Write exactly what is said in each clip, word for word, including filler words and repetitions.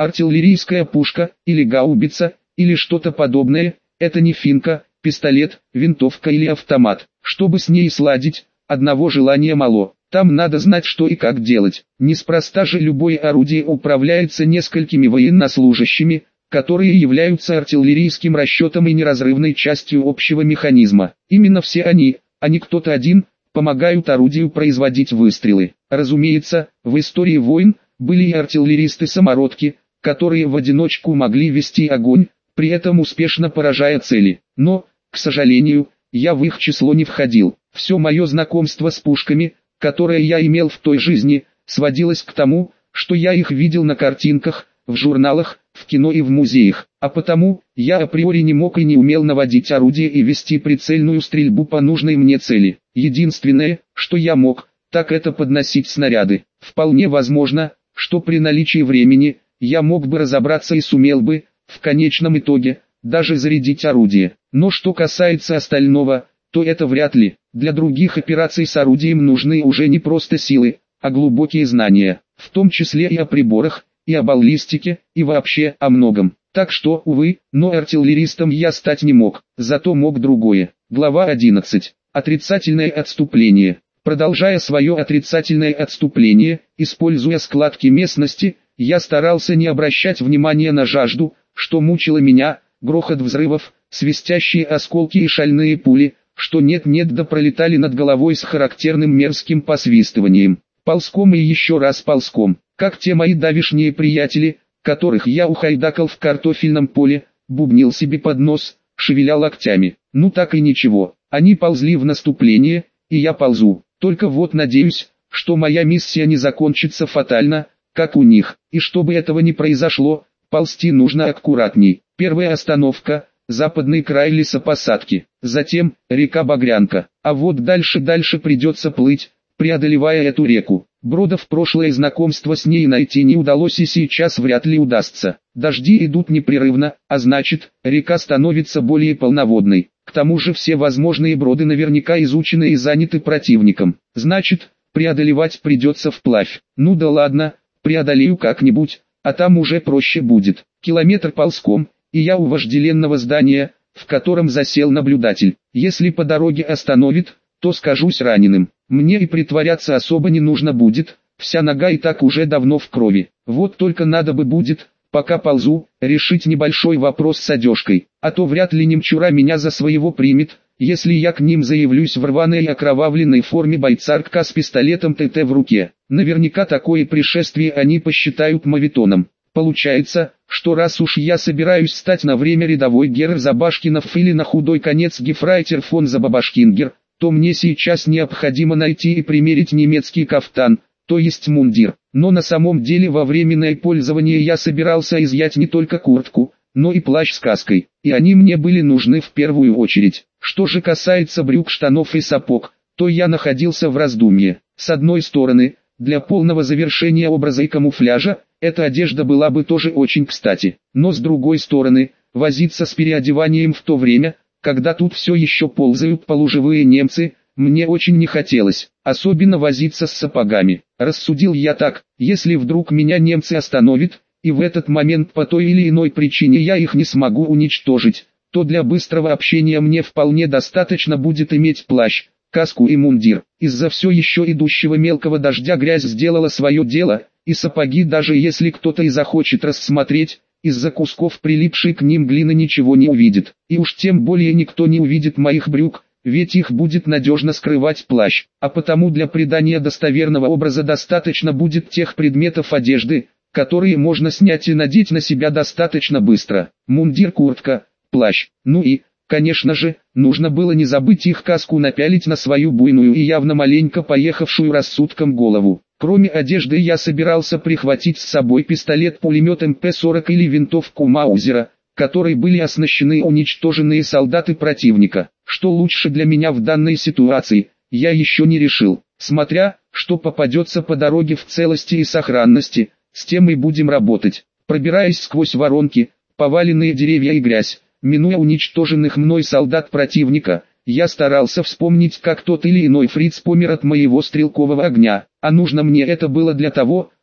Артиллерийская пушка, или гаубица, или что-то подобное, это не финка, пистолет, винтовка или автомат. Чтобы с ней сладить, одного желания мало. Там надо знать, что и как делать. Неспроста же любое орудие управляется несколькими военнослужащими, которые являются артиллерийским расчетом и неразрывной частью общего механизма. Именно все они, а не кто-то один, помогают орудию производить выстрелы. Разумеется, в истории войн были и артиллеристы-самородки, которые в одиночку могли вести огонь, при этом успешно поражая цели. Но, к сожалению, я в их число не входил. Все мое знакомство с пушками, которое я имел в той жизни, сводилось к тому, что я их видел на картинках, в журналах, в кино и в музеях. А потому, я априори не мог и не умел наводить орудие и вести прицельную стрельбу по нужной мне цели. Единственное, что я мог, так это подносить снаряды. Вполне возможно, что при наличии времени, я мог бы разобраться и сумел бы, в конечном итоге, даже зарядить орудие. Но что касается остального, то это вряд ли. Для других операций с орудием нужны уже не просто силы, а глубокие знания, в том числе и о приборах, и о баллистике, и вообще о многом. Так что, увы, но артиллеристом я стать не мог, зато мог другое. Глава одиннадцать. Отрицательное отступление. Продолжая свое отрицательное отступление, используя складки местности, я старался не обращать внимания на жажду, что мучила меня, грохот взрывов, свистящие осколки и шальные пули, что нет-нет да пролетали над головой с характерным мерзким посвистыванием. Ползком и еще раз ползком, как те мои давишние приятели, которых я ухайдакал в картофельном поле, бубнил себе под нос, шевеля локтями. Ну так и ничего, они ползли в наступление, и я ползу. Только вот надеюсь, что моя миссия не закончится фатально, как у них, и чтобы этого не произошло, ползти нужно аккуратней. Первая остановка – западный край лесопосадки, затем – река Багрянка, а вот дальше-дальше придется плыть, преодолевая эту реку. Бродов прошлое знакомство с ней найти не удалось и сейчас вряд ли удастся. Дожди идут непрерывно, а значит, река становится более полноводной. К тому же все возможные броды наверняка изучены и заняты противником. Значит, преодолевать придется вплавь. Ну да ладно, преодолею как-нибудь, а там уже проще будет. Километр ползком, и я у вожделенного здания, в котором засел наблюдатель. Если по дороге остановит, то скажусь раненым. Мне и притворяться особо не нужно будет, вся нога и так уже давно в крови. Вот только надо бы будет, пока ползу, решить небольшой вопрос с одежкой, а то вряд ли немчура меня за своего примет, если я к ним заявлюсь в рваной и окровавленной форме бойцарка с пистолетом ТТ в руке. Наверняка такое пришествие они посчитают моветоном. Получается, что раз уж я собираюсь стать на время рядовой Герр Забашкинов или на худой конец Гефрайтер фон Забабашкингер, то мне сейчас необходимо найти и примерить немецкий кафтан, то есть мундир. Но на самом деле во временное пользование я собирался изъять не только куртку, но и плащ с каской, и они мне были нужны в первую очередь. Что же касается брюк, штанов и сапог, то я находился в раздумье. С одной стороны, для полного завершения образа и камуфляжа, эта одежда была бы тоже очень кстати. Но с другой стороны, возиться с переодеванием в то время, когда тут все еще ползают полуживые немцы, мне очень не хотелось, особенно возиться с сапогами. Рассудил я так, если вдруг меня немцы остановят, и в этот момент по той или иной причине я их не смогу уничтожить, то для быстрого общения мне вполне достаточно будет иметь плащ, каску и мундир. Из-за все еще идущего мелкого дождя грязь сделала свое дело, и сапоги, даже если кто-то и захочет рассмотреть, из-за кусков прилипшей к ним глины ничего не увидит. И уж тем более никто не увидит моих брюк, ведь их будет надежно скрывать плащ. А потому для придания достоверного образа достаточно будет тех предметов одежды, которые можно снять и надеть на себя достаточно быстро. Мундир, куртка, плащ. Ну и, конечно же, нужно было не забыть их каску напялить на свою буйную и явно маленько поехавшую рассудком голову. Кроме одежды я собирался прихватить с собой пистолет-пулемет эм пэ сорок или винтовку Маузера, которой были оснащены уничтоженные солдаты противника. Что лучше для меня в данной ситуации, я еще не решил. Смотря, что попадется по дороге в целости и сохранности, с тем и будем работать. Пробираясь сквозь воронки, поваленные деревья и грязь, минуя уничтоженных мной солдат противника, я старался вспомнить, как тот или иной фриц помер от моего стрелкового огня, а нужно мне это было для того,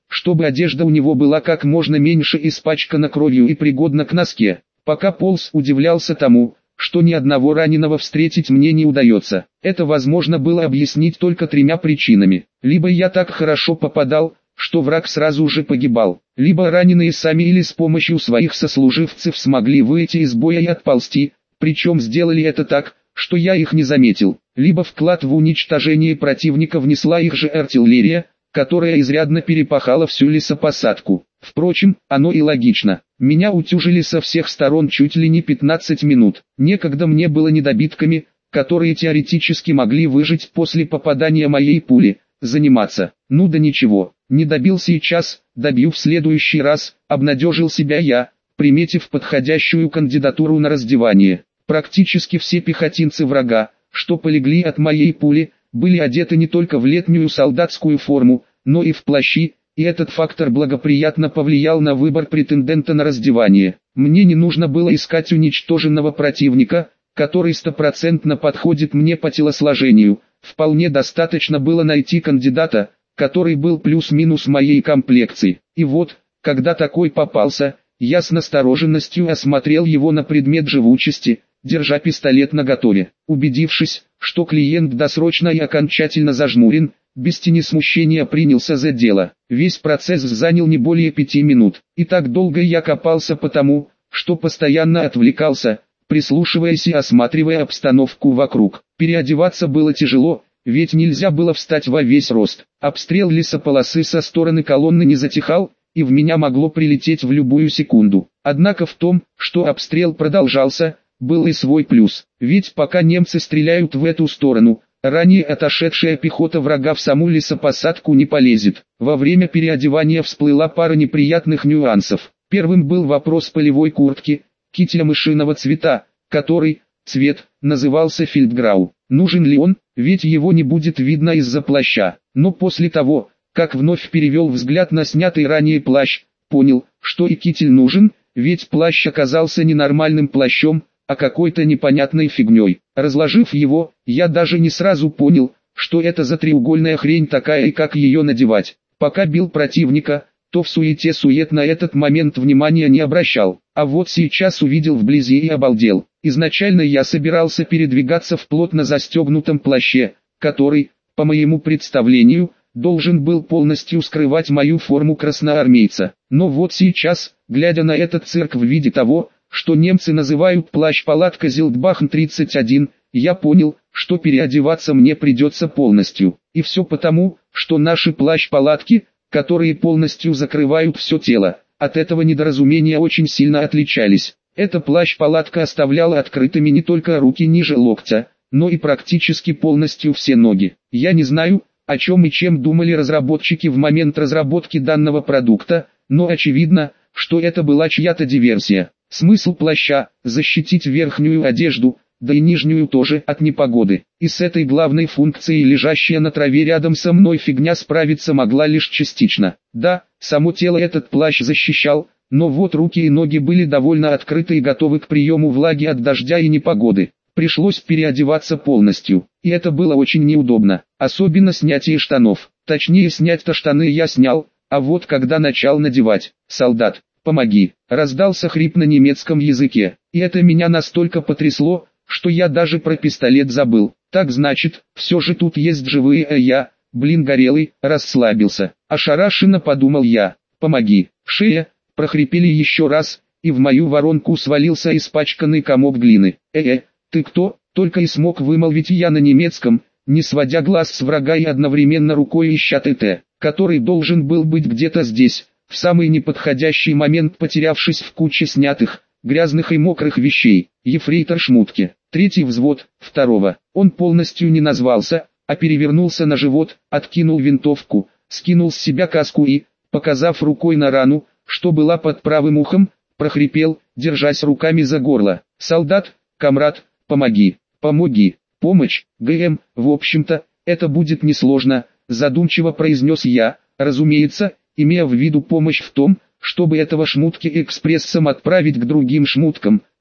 чтобы одежда у него была как можно меньше испачкана кровью и пригодна к носке. Пока полз, удивлялся тому, что ни одного раненого встретить мне не удается. Это возможно было объяснить только тремя причинами. Либо я так хорошо попадал, что враг сразу же погибал, либо раненые сами или с помощью своих сослуживцев смогли выйти из боя и отползти, причем сделали это так, что я их не заметил, либо вклад в уничтожение противника внесла их же артиллерия, которая изрядно перепахала всю лесопосадку. Впрочем, оно и логично. Меня утюжили со всех сторон чуть ли не пятнадцать минут. Некогда мне было недобитками, которые теоретически могли выжить после попадания моей пули, заниматься. Ну да ничего, не добил сейчас, добью в следующий раз, обнадежил себя я, приметив подходящую кандидатуру на раздевание. Практически все пехотинцы врага, что полегли от моей пули, были одеты не только в летнюю солдатскую форму, но и в плащи, и этот фактор благоприятно повлиял на выбор претендента на раздевание. Мне не нужно было искать уничтоженного противника, который стопроцентно подходит мне по телосложению, вполне достаточно было найти кандидата, который был плюс-минус моей комплекции. И вот, когда такой попался, я с настороженностью осмотрел его на предмет живучести, держа пистолет наготове. Убедившись, что клиент досрочно и окончательно зажмурен, без тени смущения принялся за дело. Весь процесс занял не более пяти минут. И так долго я копался потому, что постоянно отвлекался, прислушиваясь и осматривая обстановку вокруг. Переодеваться было тяжело, ведь нельзя было встать во весь рост. Обстрел лесополосы со стороны колонны не затихал, и в меня могло прилететь в любую секунду. Однако в том, что обстрел продолжался, был и свой плюс. Ведь пока немцы стреляют в эту сторону, ранее отошедшая пехота врага в саму лесопосадку не полезет. Во время переодевания всплыла пара неприятных нюансов. Первым был вопрос полевой куртки, кителя мышиного цвета, который, цвет, назывался фельдграу. Нужен ли он, ведь его не будет видно из-за плаща. Но после того, как вновь перевел взгляд на снятый ранее плащ, понял, что и китель нужен, ведь плащ оказался не нормальным плащом, а какой-то непонятной фигней. Разложив его, я даже не сразу понял, что это за треугольная хрень такая и как ее надевать. Пока бил противника, то в суете-сует на этот момент внимания не обращал, а вот сейчас увидел вблизи и обалдел. Изначально я собирался передвигаться в плотно застегнутом плаще, который, по моему представлению, должен был полностью скрывать мою форму красноармейца. Но вот сейчас, глядя на этот цирк в виде того, что немцы называют плащ-палатка Зилдбахн тридцать один, я понял, что переодеваться мне придется полностью. И все потому, что наши плащ-палатки, которые полностью закрывают все тело, от этого недоразумения очень сильно отличались. Эта плащ-палатка оставляла открытыми не только руки ниже локтя, но и практически полностью все ноги. Я не знаю, о чем и чем думали разработчики в момент разработки данного продукта, но очевидно, что это была чья-то диверсия. Смысл плаща – защитить верхнюю одежду, да и нижнюю тоже от непогоды. И с этой главной функцией лежащая на траве рядом со мной фигня справиться могла лишь частично. Да, само тело этот плащ защищал, но вот руки и ноги были довольно открыты и готовы к приему влаги от дождя и непогоды. Пришлось переодеваться полностью, и это было очень неудобно, особенно снятие штанов. Точнее, снять-то штаны я снял, а вот когда начал надевать, солдат, помоги, раздался хрип на немецком языке, и это меня настолько потрясло, что я даже про пистолет забыл. Так значит, все же тут есть живые, а я, блин горелый, расслабился. Ошарашенно подумал я, помоги, шея, прохрипели еще раз, и в мою воронку свалился испачканный комок глины. Э-э, ты кто? Только и смог вымолвить я на немецком, не сводя глаз с врага и одновременно рукой ища ТТ, который должен был быть где-то здесь, в самый неподходящий момент потерявшись в куче снятых, грязных и мокрых вещей. Ефрейтор Шмутке, третий взвод, второго. Он полностью не назвался, а перевернулся на живот, откинул винтовку, скинул с себя каску и, показав рукой на рану, что была под правым ухом, прохрипел, держась руками за горло. «Солдат, комрад, помоги, помоги, помощь, ГМ, в общем-то, это будет несложно», задумчиво произнес я, разумеется, имея в виду помощь в том, чтобы этого Шмутки экспрессом отправить к другим шмуткам,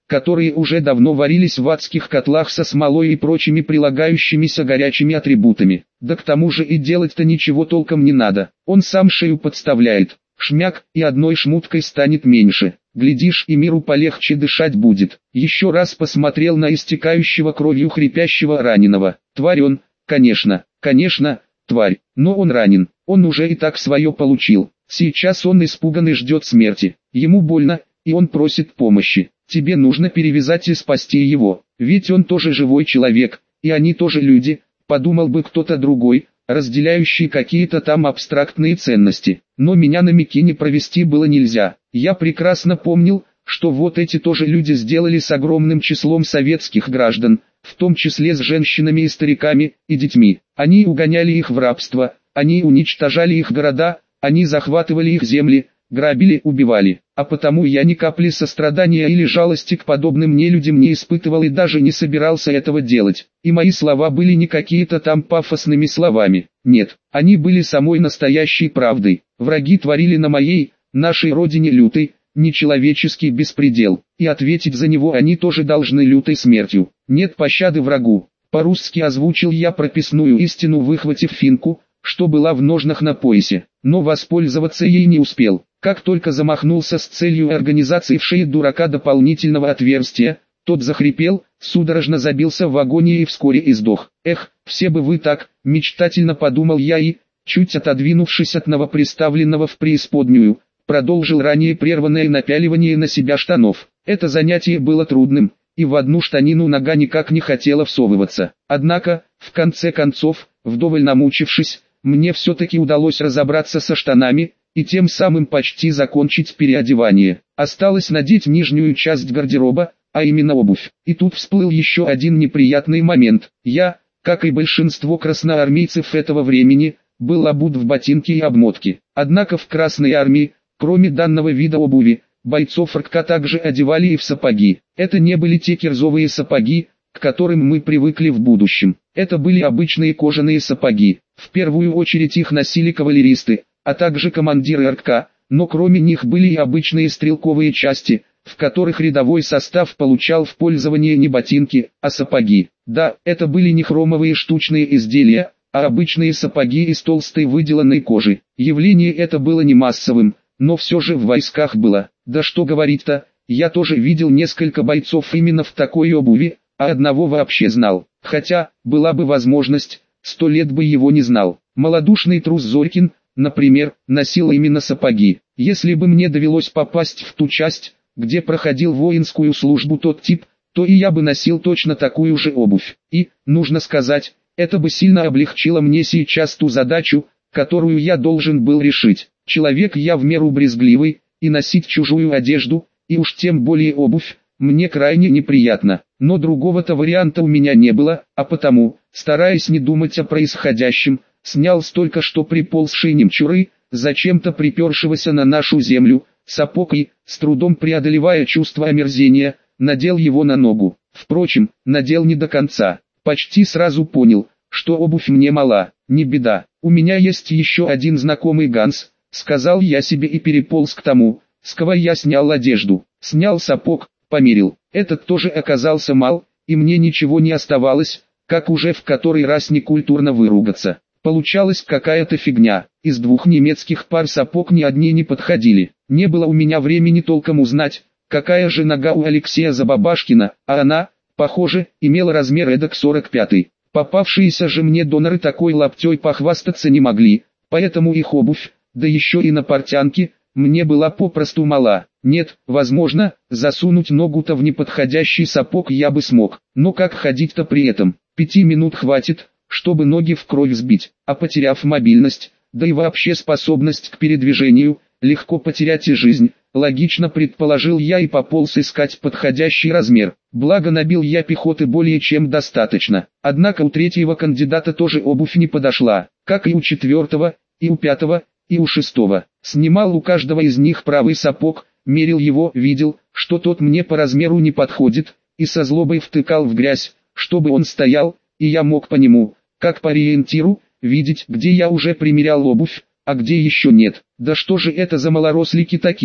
которые уже давно варились в адских котлах со смолой и прочими прилагающимися горячими атрибутами. Да к тому же и делать-то ничего толком не надо, он сам шею подставляет. Шмяк, и одной шмуткой станет меньше. Глядишь, и миру полегче дышать будет. Еще раз посмотрел на истекающего кровью хрипящего раненого. Тварь он, конечно, конечно, тварь, но он ранен. Он уже и так свое получил. Сейчас он испуган и ждет смерти. Ему больно, и он просит помощи. Тебе нужно перевязать и спасти его. Ведь он тоже живой человек, и они тоже люди, подумал бы кто-то другой, разделяющий какие-то там абстрактные ценности. Но меня на Микине провести было нельзя. Я прекрасно помнил, что вот эти тоже люди сделали с огромным числом советских граждан, в том числе с женщинами и стариками, и детьми. Они угоняли их в рабство, они уничтожали их города, они захватывали их земли, грабили, убивали. А потому я ни капли сострадания или жалости к подобным нелюдям не испытывал и даже не собирался этого делать. И мои слова были не какие-то там пафосными словами. Нет, они были самой настоящей правдой. Враги творили на моей, нашей родине лютый, нечеловеческий беспредел. И ответить за него они тоже должны лютой смертью. Нет пощады врагу. По-русски озвучил я прописную истину, выхватив финку, что была в ножнах на поясе, но воспользоваться ей не успел. Как только замахнулся с целью организации в шее дурака дополнительного отверстия, тот захрипел, судорожно забился в агонии и вскоре издох. Эх, все бы вы так, мечтательно подумал я и, чуть отодвинувшись от новоприставленного в преисподнюю, продолжил ранее прерванное напяливание на себя штанов. Это занятие было трудным, и в одну штанину нога никак не хотела всовываться. Однако, в конце концов, вдоволь намучившись, мне все-таки удалось разобраться со штанами, и тем самым почти закончить переодевание. Осталось надеть нижнюю часть гардероба, а именно обувь. И тут всплыл еще один неприятный момент. Я, как и большинство красноармейцев этого времени, был обут в ботинки и обмотки. Однако в Красной армии, кроме данного вида обуви, бойцов РККА также одевали и в сапоги. Это не были те кирзовые сапоги, к которым мы привыкли в будущем. Это были обычные кожаные сапоги. В первую очередь их носили кавалеристы, а также командиры РККА, но кроме них были и обычные стрелковые части, в которых рядовой состав получал в пользование не ботинки, а сапоги. Да, это были не хромовые штучные изделия, а обычные сапоги из толстой выделанной кожи. Явление это было не массовым, но все же в войсках было. Да что говорить-то, я тоже видел несколько бойцов именно в такой обуви, а одного вообще знал. Хотя, была бы возможность, сто лет бы его не знал. Малодушный трус Зорькин, например, носил именно сапоги. Если бы мне довелось попасть в ту часть, где проходил воинскую службу тот тип, то и я бы носил точно такую же обувь. И, нужно сказать, это бы сильно облегчило мне сейчас ту задачу, которую я должен был решить. Человек я в меру брезгливый, и носить чужую одежду, и уж тем более обувь, мне крайне неприятно. Но другого-то варианта у меня не было, а потому, стараясь не думать о происходящем, снял столько что приползшей немчуры, зачем-то припершегося на нашу землю, сапог и, с трудом преодолевая чувство омерзения, надел его на ногу. Впрочем, надел не до конца. Почти сразу понял, что обувь мне мала. Не беда, у меня есть еще один знакомый Ганс, сказал я себе и переполз к тому, с кого я снял одежду. Снял сапог, померил. Этот тоже оказался мал, и мне ничего не оставалось, как уже в который раз некультурно выругаться. Получалась какая-то фигня. Из двух немецких пар сапог ни одни не подходили. Не было у меня времени толком узнать, какая же нога у Алексея Забабашкина, а она, похоже, имела размер эдак сорок пятый. Попавшиеся же мне доноры такой лаптей похвастаться не могли, поэтому их обувь, да еще и на портянке, мне была попросту мала. Нет, возможно, засунуть ногу-то в неподходящий сапог я бы смог, но как ходить-то при этом? Пяти минут хватит, чтобы ноги в кровь сбить, а потеряв мобильность, да и вообще способность к передвижению, легко потерять и жизнь. Логично предположил я и пополз искать подходящий размер. Благо набил я пехоты более чем достаточно. Однако у третьего кандидата тоже обувь не подошла, как и у четвертого, и у пятого, и у шестого. Снимал у каждого из них правый сапог, мерил его, видел, что тот мне по размеру не подходит, и со злобой втыкал в грязь, чтобы он стоял, и я мог по нему, как по ориентиру, видеть, где я уже примерял обувь, а где еще нет. Да что же это за малорослики такие,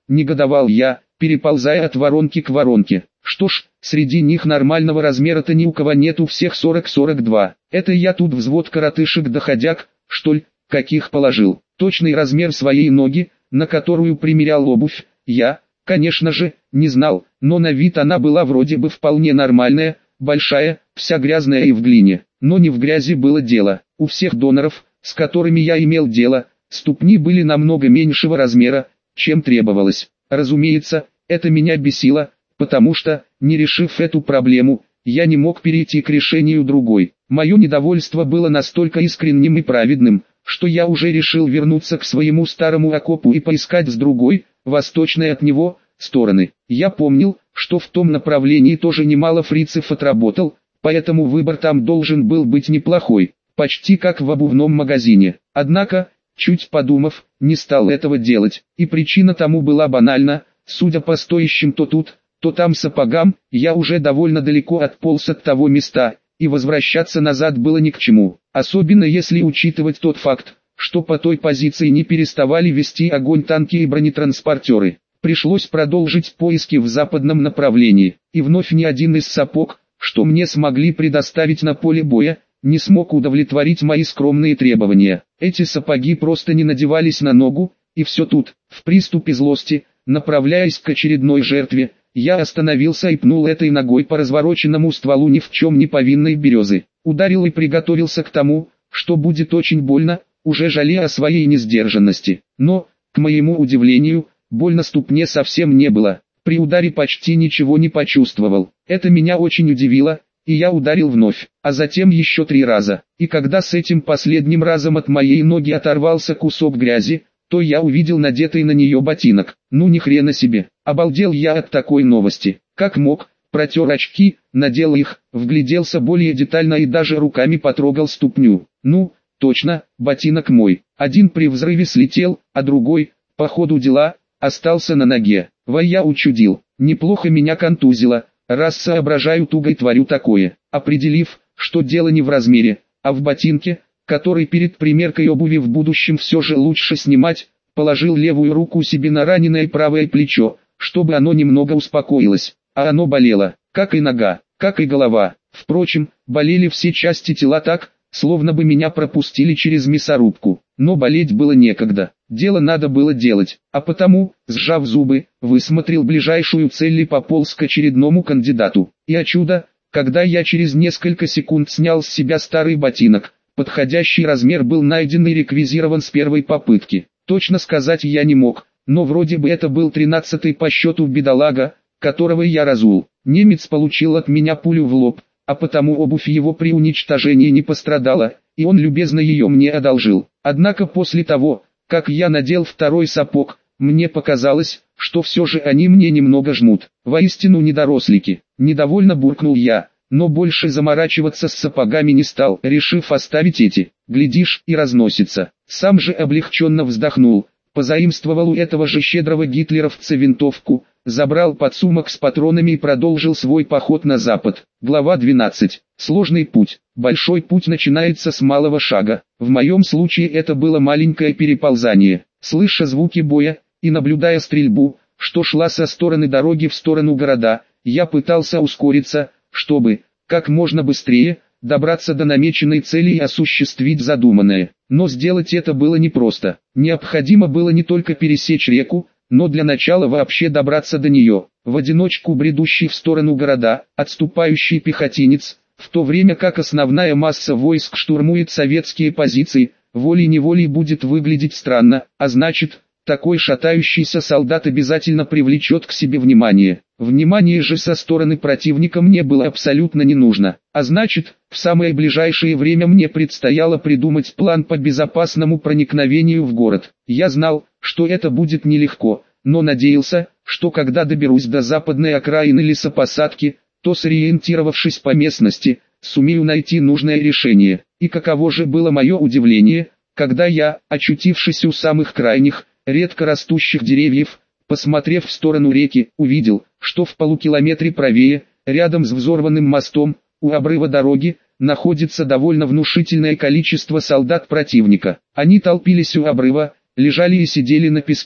негодовал я, переползая от воронки к воронке. Что ж, среди них нормального размера-то ни у кого нет, у всех сорок сорок два. Это я тут взвод коротышек-доходяг, что ли, каких положил. Точный размер своей ноги, на которую примерял обувь, я, конечно же, не знал, но на вид она была вроде бы вполне нормальная, большая, вся грязная и в глине. Но не в грязи было дело. У всех доноров, с которыми я имел дело, ступни были намного меньшего размера, чем требовалось. Разумеется, это меня бесило, потому что, не решив эту проблему, я не мог перейти к решению другой. Мое недовольство было настолько искренним и праведным, что я уже решил вернуться к своему старому окопу и поискать с другой, восточной от него, стороны. Я помнил, что в том направлении тоже немало фрицев отработал, поэтому выбор там должен был быть неплохой, почти как в обувном магазине. Однако, чуть подумав, не стал этого делать, и причина тому была банальна: судя по стоящим то тут, то там сапогам, я уже довольно далеко отполз от того места, и возвращаться назад было ни к чему, особенно если учитывать тот факт, что по той позиции не переставали вести огонь танки и бронетранспортеры. Пришлось продолжить поиски в западном направлении, и вновь ни один из сапог, что мне смогли предоставить на поле боя, не смог удовлетворить мои скромные требования. Эти сапоги просто не надевались на ногу, и все тут. В приступе злости, направляясь к очередной жертве, я остановился и пнул этой ногой по развороченному стволу ни в чем не повинной березы. Ударил и приготовился к тому, что будет очень больно, уже жалея о своей несдержанности. Но, к моему удивлению, больно ступне совсем не было. При ударе почти ничего не почувствовал. Это меня очень удивило, и я ударил вновь, а затем еще три раза. И когда с этим последним разом от моей ноги оторвался кусок грязи, то я увидел надетый на нее ботинок. Ну ни хрена себе, обалдел я от такой новости. Как мог, протер очки, надел их, вгляделся более детально и даже руками потрогал ступню. Ну, точно, ботинок мой. Один при взрыве слетел, а другой, по ходу дела, остался на ноге. Во я учудил, неплохо меня контузило, раз соображаю туго и творю такое. Определив, что дело не в размере, а в ботинке, который перед примеркой обуви в будущем все же лучше снимать, положил левую руку себе на раненое правое плечо, чтобы оно немного успокоилось. А оно болело, как и нога, как и голова. Впрочем, болели все части тела так, словно бы меня пропустили через мясорубку. Но болеть было некогда, дело надо было делать, а потому, сжав зубы, высмотрел ближайшую цель и пополз к очередному кандидату. И о чудо, когда я через несколько секунд снял с себя старый ботинок, подходящий размер был найден и реквизирован с первой попытки. Точно сказать я не мог, но вроде бы это был тринадцатый по счету бедолага, которого я разул. Немец получил от меня пулю в лоб, а потому обувь его при уничтожении не пострадала, и он любезно ее мне одолжил. Однако после того, как я надел второй сапог, мне показалось, что все же они мне немного жмут. Воистину недорослики. Недовольно буркнул я, но больше заморачиваться с сапогами не стал, решив оставить эти. Глядишь, и разносится. Сам же облегченно вздохнул, позаимствовал у этого же щедрого гитлеровца винтовку, забрал подсумок с патронами и продолжил свой поход на запад. Глава двенадцать. Сложный путь. Большой путь начинается с малого шага. В моем случае это было маленькое переползание. Слыша звуки боя и наблюдая стрельбу, что шла со стороны дороги в сторону города, я пытался ускориться, чтобы, как можно быстрее, добраться до намеченной цели и осуществить задуманное. Но сделать это было непросто. Необходимо было не только пересечь реку, но для начала вообще добраться до нее. В одиночку бредущий в сторону города, отступающий пехотинец, в то время как основная масса войск штурмует советские позиции, волей-неволей будет выглядеть странно, а значит, такой шатающийся солдат обязательно привлечет к себе внимание. Внимание же со стороны противника мне было абсолютно не нужно, а значит, в самое ближайшее время мне предстояло придумать план по безопасному проникновению в город. Я знал, что это будет нелегко, но надеялся, что когда доберусь до западной окраины лесопосадки, то, сориентировавшись по местности, сумею найти нужное решение. И каково же было мое удивление, когда я, очутившись у самых крайних, редко растущих деревьев, посмотрев в сторону реки, увидел, что в полукилометре правее, рядом с взорванным мостом, у обрыва дороги, находится довольно внушительное количество солдат противника. Они толпились у обрыва, лежали и сидели на песке,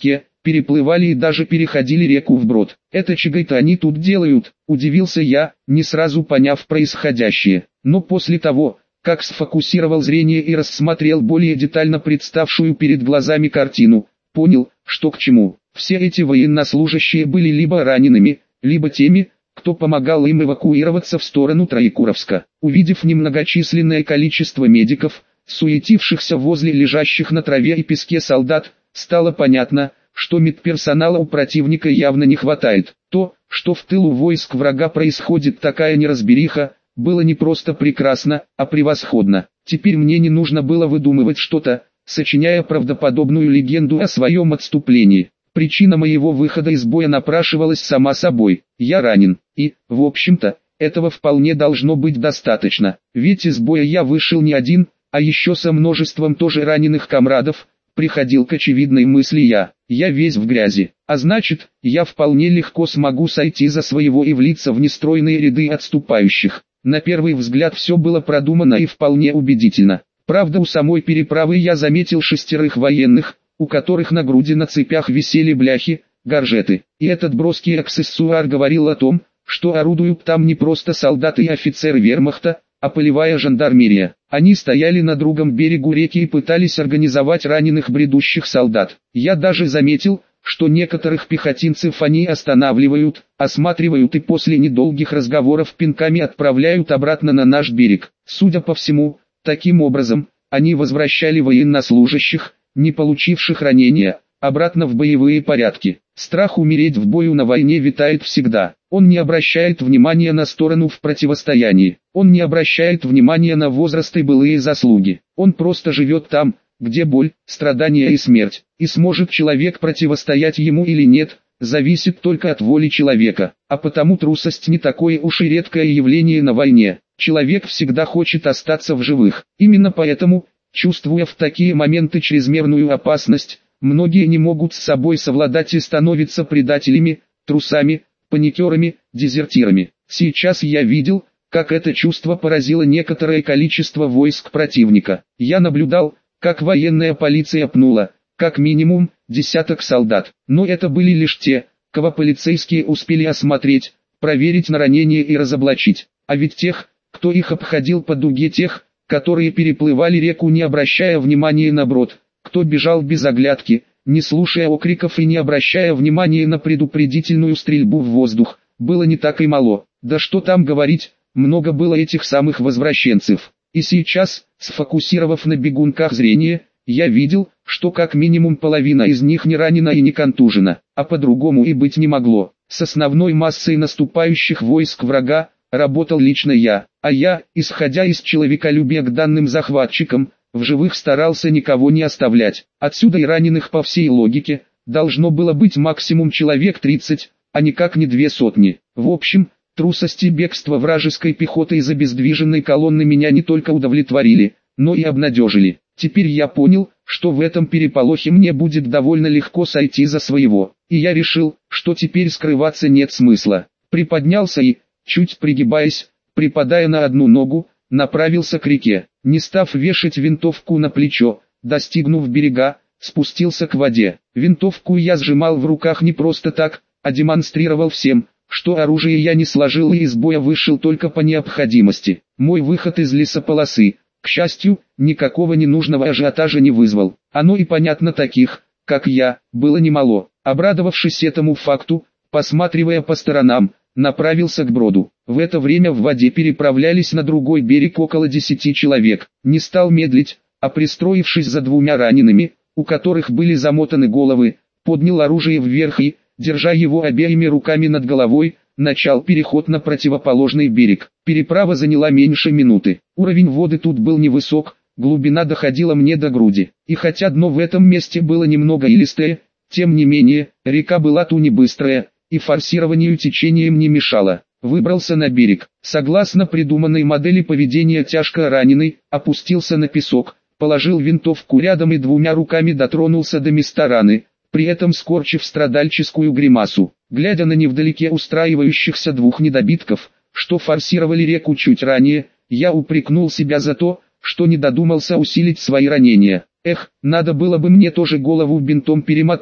переплывали и даже переходили реку вброд. «Это чего-то они тут делают?» – удивился я, не сразу поняв происходящее. Но после того, как сфокусировал зрение и рассмотрел более детально представшую перед глазами картину, понял, что к чему. Все эти военнослужащие были либо ранеными, либо теми, кто помогал им эвакуироваться в сторону Троекуровска. Увидев немногочисленное количество медиков, суетившихся возле лежащих на траве и песке солдат, стало понятно, что медперсонала у противника явно не хватает. То, что в тылу войск врага происходит такая неразбериха, было не просто прекрасно, а превосходно. Теперь мне не нужно было выдумывать что-то, сочиняя правдоподобную легенду о своем отступлении. Причина моего выхода из боя напрашивалась сама собой. Я ранен, и, в общем-то, этого вполне должно быть достаточно. Ведь из боя я вышел не один, а еще со множеством тоже раненых комрадов. Приходил к очевидной мысли я. Я весь в грязи, а значит, я вполне легко смогу сойти за своего и влиться в нестройные ряды отступающих. На первый взгляд все было продумано и вполне убедительно. Правда, у самой переправы я заметил шестерых военных, у которых на груди на цепях висели бляхи, горжеты. И этот броский аксессуар говорил о том, что орудуют там не просто солдаты и офицеры вермахта, а полевая жандармерия. Они стояли на другом берегу реки и пытались организовать раненых бредущих солдат. Я даже заметил, что некоторых пехотинцев они останавливают, осматривают и после недолгих разговоров пинками отправляют обратно на наш берег. Судя по всему, таким образом, они возвращали военнослужащих, не получивших ранения, обратно в боевые порядки. Страх умереть в бою на войне витает всегда. Он не обращает внимания на сторону в противостоянии. Он не обращает внимания на возраст и былые заслуги. Он просто живет там, где боль, страдания и смерть. И сможет человек противостоять ему или нет, зависит только от воли человека. А потому трусость не такое уж и редкое явление на войне. Человек всегда хочет остаться в живых. Именно поэтому, чувствуя в такие моменты чрезмерную опасность, многие не могут с собой совладать и становятся предателями, трусами, паникерами, дезертирами. Сейчас я видел, как это чувство поразило некоторое количество войск противника. Я наблюдал, как военная полиция пнула, как минимум, десяток солдат. Но это были лишь те, кого полицейские успели осмотреть, проверить на ранение и разоблачить. А ведь тех, кто их обходил по дуге, тех, которые переплывали реку не обращая внимания на брод, кто бежал без оглядки, не слушая окриков и не обращая внимания на предупредительную стрельбу в воздух, было не так и мало. Да что там говорить, много было этих самых возвращенцев. И сейчас, сфокусировав на бегунках зрение, я видел, что как минимум половина из них не ранена и не контужена, а по-другому и быть не могло. С основной массой наступающих войск врага работал лично я, а я, исходя из человеколюбия к данным захватчикам, в живых старался никого не оставлять. Отсюда и раненых по всей логике, должно было быть максимум человек тридцать, а никак не две сотни. В общем, трусость и бегство вражеской пехоты из обездвиженной колонны меня не только удовлетворили, но и обнадежили. Теперь я понял, что в этом переполохе мне будет довольно легко сойти за своего, и я решил, что теперь скрываться нет смысла. Приподнялся и, чуть пригибаясь, припадая на одну ногу, направился к реке. Не став вешать винтовку на плечо, достигнув берега, спустился к воде. Винтовку я сжимал в руках не просто так, а демонстрировал всем, что оружие я не сложил и из боя вышел только по необходимости. Мой выход из лесополосы, к счастью, никакого ненужного ажиотажа не вызвал. Оно и понятно таких, как я, было немало. Обрадовавшись этому факту, посматривая по сторонам, направился к броду. В это время в воде переправлялись на другой берег около десяти человек. Не стал медлить, а пристроившись за двумя ранеными, у которых были замотаны головы, поднял оружие вверх и, держа его обеими руками над головой, начал переход на противоположный берег. Переправа заняла меньше минуты. Уровень воды тут был невысок, глубина доходила мне до груди. И хотя дно в этом месте было немного илистое, тем не менее, река была ту не быстрая, и форсированию течением не мешало. Выбрался на берег. Согласно придуманной модели поведения тяжко раненый, опустился на песок, положил винтовку рядом и двумя руками дотронулся до места раны, при этом скорчив страдальческую гримасу. Глядя на невдалеке устраивающихся двух недобитков, что форсировали реку чуть ранее, я упрекнул себя за то, что не додумался усилить свои ранения. Эх, надо было бы мне тоже голову бинтом перемотать.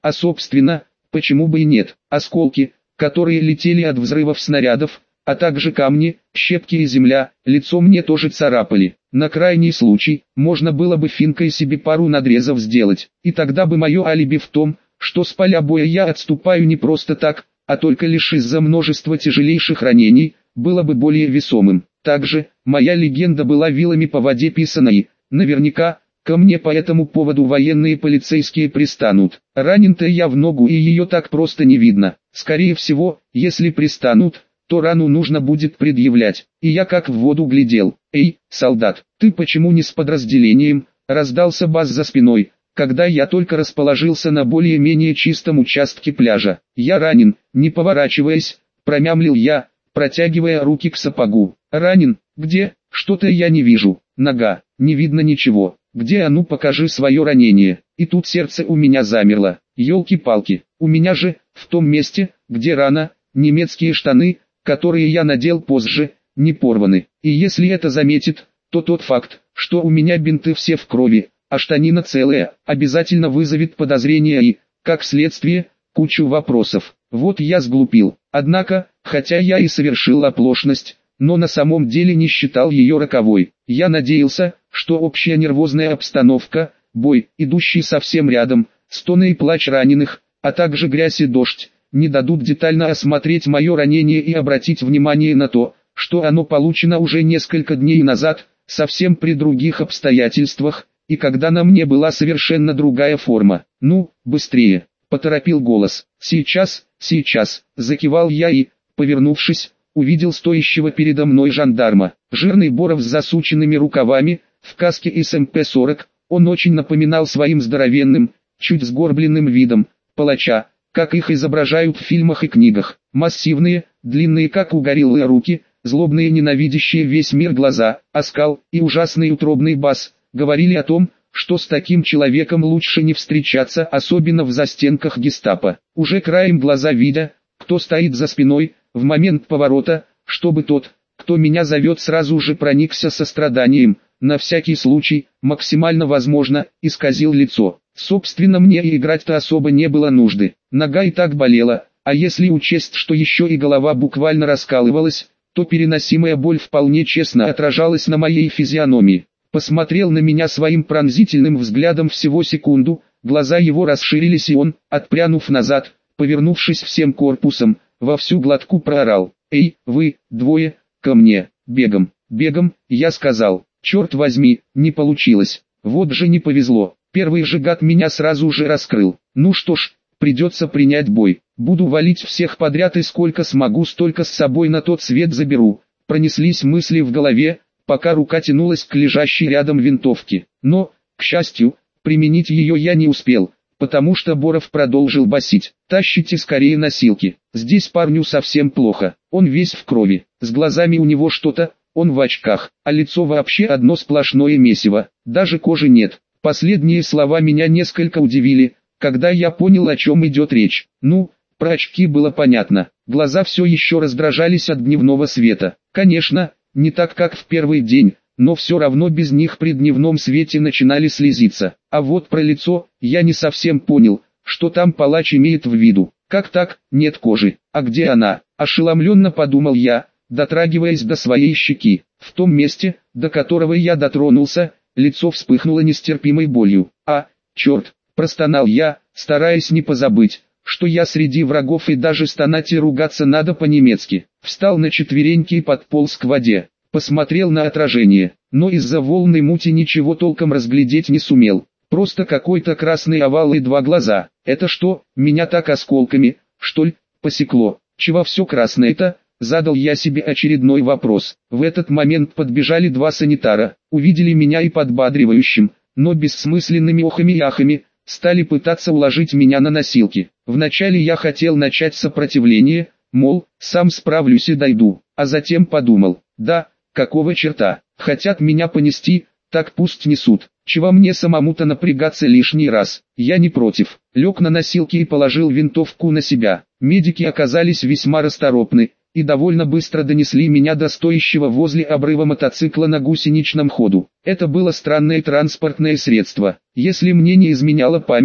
А собственно, почему бы и нет? Осколки, которые летели от взрывов снарядов, а также камни, щепки и земля, лицо мне тоже царапали. На крайний случай, можно было бы финкой себе пару надрезов сделать, и тогда бы мое алиби в том, что с поля боя я отступаю не просто так, а только лишь из-за множества тяжелейших ранений, было бы более весомым. Также, моя легенда была вилами по воде писана и, наверняка, ко мне по этому поводу военные полицейские пристанут. Ранен-то я в ногу и ее так просто не видно. Скорее всего, если пристанут, то рану нужно будет предъявлять. И я как в воду глядел. «Эй, солдат, ты почему не с подразделением?» Раздался бас за спиной, когда я только расположился на более-менее чистом участке пляжа. «Я ранен», не поворачиваясь, промямлил я, протягивая руки к сапогу. «Ранен? Где? Что-то я не вижу. Нога, не видно ничего. Где, а ну покажи свое ранение». И тут сердце у меня замерло. Ёлки-палки, у меня же, в том месте, где рана, немецкие штаны, которые я надел позже, не порваны. И если это заметит, то тот факт, что у меня бинты все в крови, а штанина целая, обязательно вызовет подозрения и, как следствие, кучу вопросов. Вот я сглупил. Однако, хотя я и совершил оплошность, но на самом деле не считал ее роковой. Я надеялся, что общая нервозная обстановка, бой, идущий совсем рядом, стоны и плач раненых, а также грязь и дождь, не дадут детально осмотреть мое ранение и обратить внимание на то, что оно получено уже несколько дней назад, совсем при других обстоятельствах, и когда на мне была совершенно другая форма. «Ну, быстрее!» — поторопил голос. «Сейчас, сейчас!» — закивал я и, повернувшись, увидел стоящего передо мной жандарма. Жирный Боров с засученными рукавами, в каске эс эм пэ сорок, он очень напоминал своим здоровенным, чуть сгорбленным видом, палача, как их изображают в фильмах и книгах. Массивные, длинные как у гориллы руки, злобные ненавидящие весь мир глаза, оскал и ужасный утробный бас, говорили о том, что с таким человеком лучше не встречаться, особенно в застенках гестапо. Уже краем глаза видя, кто стоит за спиной, в момент поворота, чтобы тот, кто меня зовет, сразу же проникся состраданием, на всякий случай, максимально возможно, исказил лицо. Собственно, мне и играть-то особо не было нужды. Нога и так болела, а если учесть, что еще и голова буквально раскалывалась, то переносимая боль вполне честно отражалась на моей физиономии. Посмотрел на меня своим пронзительным взглядом всего секунду, глаза его расширились и он, отпрянув назад, повернувшись всем корпусом, во всю глотку проорал: «Эй, вы, двое, ко мне, бегом, бегом!» Я сказал: «Черт возьми, не получилось, вот же не повезло». Первый же гад меня сразу же раскрыл. Ну что ж, придется принять бой. Буду валить всех подряд и сколько смогу, столько с собой на тот свет заберу. Пронеслись мысли в голове, пока рука тянулась к лежащей рядом винтовке. Но, к счастью, применить ее я не успел, потому что Боров продолжил басить: «Тащите скорее носилки, здесь парню совсем плохо, он весь в крови, с глазами у него что-то, он в очках, а лицо вообще одно сплошное месиво, даже кожи нет». Последние слова меня несколько удивили, когда я понял, о чем идет речь. Ну, про очки было понятно, глаза все еще раздражались от дневного света. Конечно, не так как в первый день, но все равно без них при дневном свете начинали слезиться. А вот про лицо, я не совсем понял, что там палач имеет в виду. Как так, нет кожи, а где она? Ошеломленно подумал я, дотрагиваясь до своей щеки. В том месте, до которого я дотронулся, лицо вспыхнуло нестерпимой болью. «А, черт!» – простонал я, стараясь не позабыть, что я среди врагов и даже стонать и ругаться надо по-немецки. Встал на четвереньки и подполз к воде. Посмотрел на отражение, но из-за волны мути ничего толком разглядеть не сумел. Просто какой-то красный овал и два глаза. Это что, меня так осколками, что ли, посекло? Чего все красное-то? Задал я себе очередной вопрос. В этот момент подбежали два санитара, увидели меня и подбадривающим, но бессмысленными охами и ахами, стали пытаться уложить меня на носилки. Вначале я хотел начать сопротивление, мол, сам справлюсь и дойду, а затем подумал: да, какого черта, хотят меня понести, так пусть несут, чего мне самому-то напрягаться лишний раз. Я не против, лег на носилки и положил винтовку на себя. Медики оказались весьма расторопны и довольно быстро донесли меня до стоящего возле обрыва мотоцикла на гусеничном ходу. Это было странное транспортное средство. Если мне не изменяла память,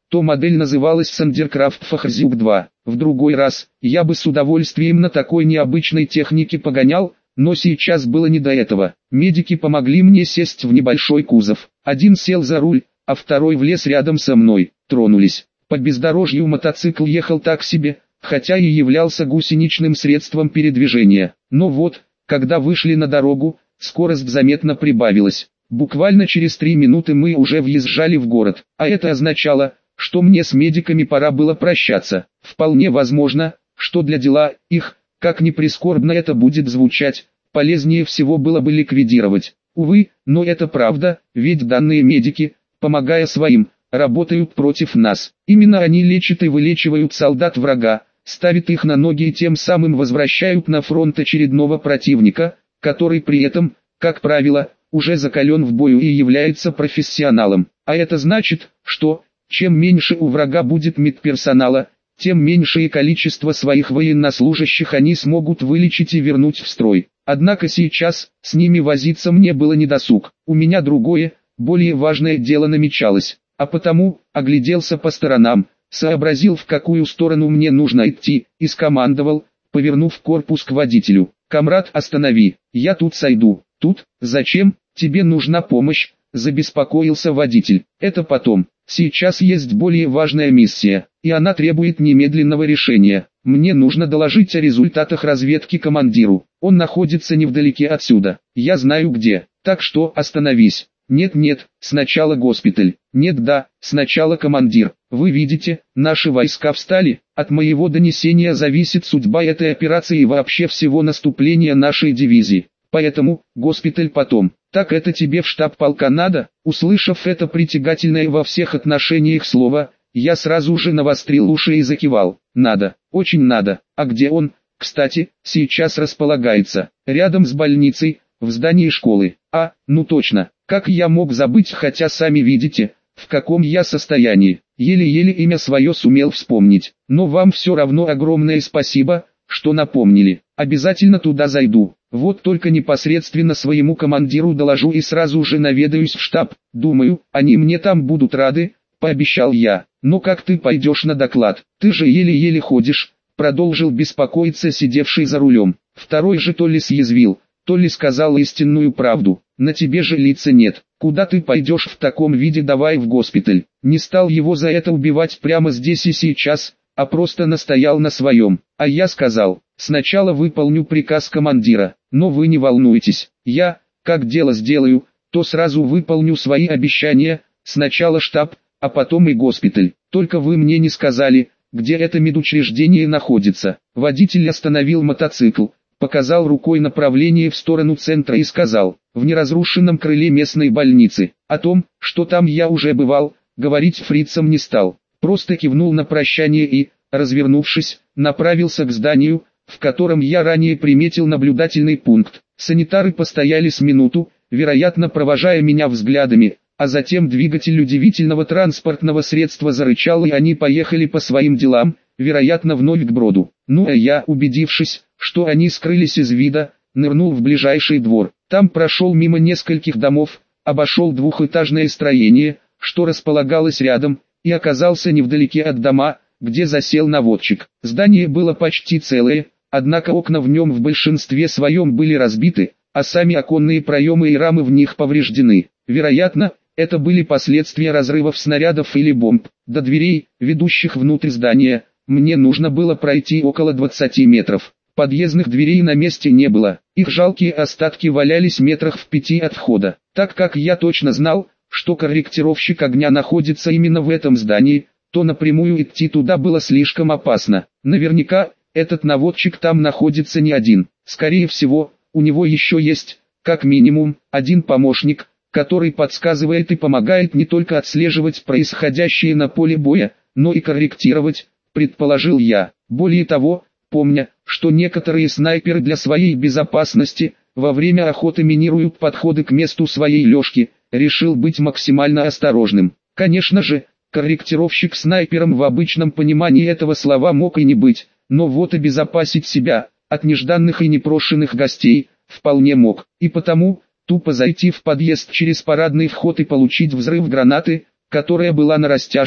то модель называлась Сандеркрафт Фахрзюк два. В другой раз, я бы с удовольствием на такой необычной технике погонял, но сейчас было не до этого. Медики помогли мне сесть в небольшой кузов. Один сел за руль, а второй влез рядом со мной. Тронулись. По бездорожью мотоцикл ехал так себе, хотя и являлся гусеничным средством передвижения. Но вот, когда вышли на дорогу, скорость заметно прибавилась. Буквально через три минуты мы уже въезжали в город, а это означало, что мне с медиками пора было прощаться. Вполне возможно, что для дела их, как ни прискорбно это будет звучать, полезнее всего было бы ликвидировать. Увы, но это правда, ведь данные медики, помогая своим, работают против нас. Именно они лечат и вылечивают солдат врага, ставят их на ноги и тем самым возвращают на фронт очередного противника, который при этом, как правило, уже закален в бою и является профессионалом. А это значит, что, чем меньше у врага будет медперсонала, тем меньшее количество своих военнослужащих они смогут вылечить и вернуть в строй. Однако сейчас, с ними возиться мне было недосуг. У меня другое, более важное дело намечалось. А потому, огляделся по сторонам, сообразил, в какую сторону мне нужно идти, и скомандовал, повернув корпус к водителю: «Камрад, останови, я тут сойду». «Тут? Зачем? Тебе нужна помощь?» – забеспокоился водитель. «Это потом. Сейчас есть более важная миссия, и она требует немедленного решения. Мне нужно доложить о результатах разведки командиру. Он находится невдалеке отсюда. Я знаю где. Так что остановись». «Нет-нет, сначала госпиталь». «Нет, да, сначала командир. Вы видите, наши войска встали. От моего донесения зависит судьба этой операции и вообще всего наступления нашей дивизии. Поэтому, госпиталь потом». «Так это тебе в штаб полка надо?» Услышав это притягательное во всех отношениях слово, я сразу же навострил уши и закивал. «Надо, очень надо. А где он, кстати, сейчас располагается?» «Рядом с больницей, в здании школы». «А, ну точно, как я мог забыть, хотя сами видите, в каком я состоянии». Еле-еле имя свое сумел вспомнить. «Но вам все равно огромное спасибо, что напомнили. Обязательно туда зайду. Вот только непосредственно своему командиру доложу и сразу же наведаюсь в штаб. Думаю, они мне там будут рады», — пообещал я. «Но как ты пойдешь на доклад? Ты же еле-еле ходишь», — продолжил беспокоиться сидевший за рулем. Второй же то ли съязвил, то ли сказал истинную правду. «На тебе же лица нет. Куда ты пойдешь в таком виде? Давай в госпиталь». Не стал его за это убивать прямо здесь и сейчас, а просто настоял на своем. А я сказал: «Сначала выполню приказ командира, но вы не волнуйтесь. Я, как дело сделаю, то сразу выполню свои обещания, сначала штаб, а потом и госпиталь. Только вы мне не сказали, где это медучреждение находится». Водитель остановил мотоцикл, показал рукой направление в сторону центра и сказал: «В неразрушенном крыле местной больницы». О том, что там я уже бывал, говорить фрицам не стал. Просто кивнул на прощание и, развернувшись, направился к зданию, в котором я ранее приметил наблюдательный пункт. Санитары постояли с минуту, вероятно провожая меня взглядами, а затем двигатель удивительного транспортного средства зарычал и они поехали по своим делам, вероятно вновь к Броду. Ну а я, убедившись, что они скрылись из вида, нырнул в ближайший двор. Там прошел мимо нескольких домов, обошел двухэтажное строение, что располагалось рядом, и оказался невдалеке от дома, где засел наводчик. Здание было почти целое, однако окна в нем в большинстве своем были разбиты, а сами оконные проемы и рамы в них повреждены. Вероятно, это были последствия разрывов снарядов или бомб. До дверей, ведущих внутрь здания, мне нужно было пройти около двадцати метров. Подъездных дверей на месте не было, их жалкие остатки валялись метрах в пяти от входа. Так как я точно знал, что корректировщик огня находится именно в этом здании, то напрямую идти туда было слишком опасно. Наверняка, этот наводчик там находится не один. Скорее всего, у него еще есть, как минимум, один помощник, который подсказывает и помогает не только отслеживать происходящее на поле боя, но и корректировать, предположил я. Более того, помня, что некоторые снайперы для своей безопасности, во время охоты минируют подходы к месту своей лёжки, решил быть максимально осторожным. Конечно же, корректировщик снайпером в обычном понимании этого слова мог и не быть, но вот обезопасить себя от нежданных и непрошенных гостей вполне мог. И потому, тупо зайти в подъезд через парадный вход и получить взрыв гранаты, которая была на растяжке,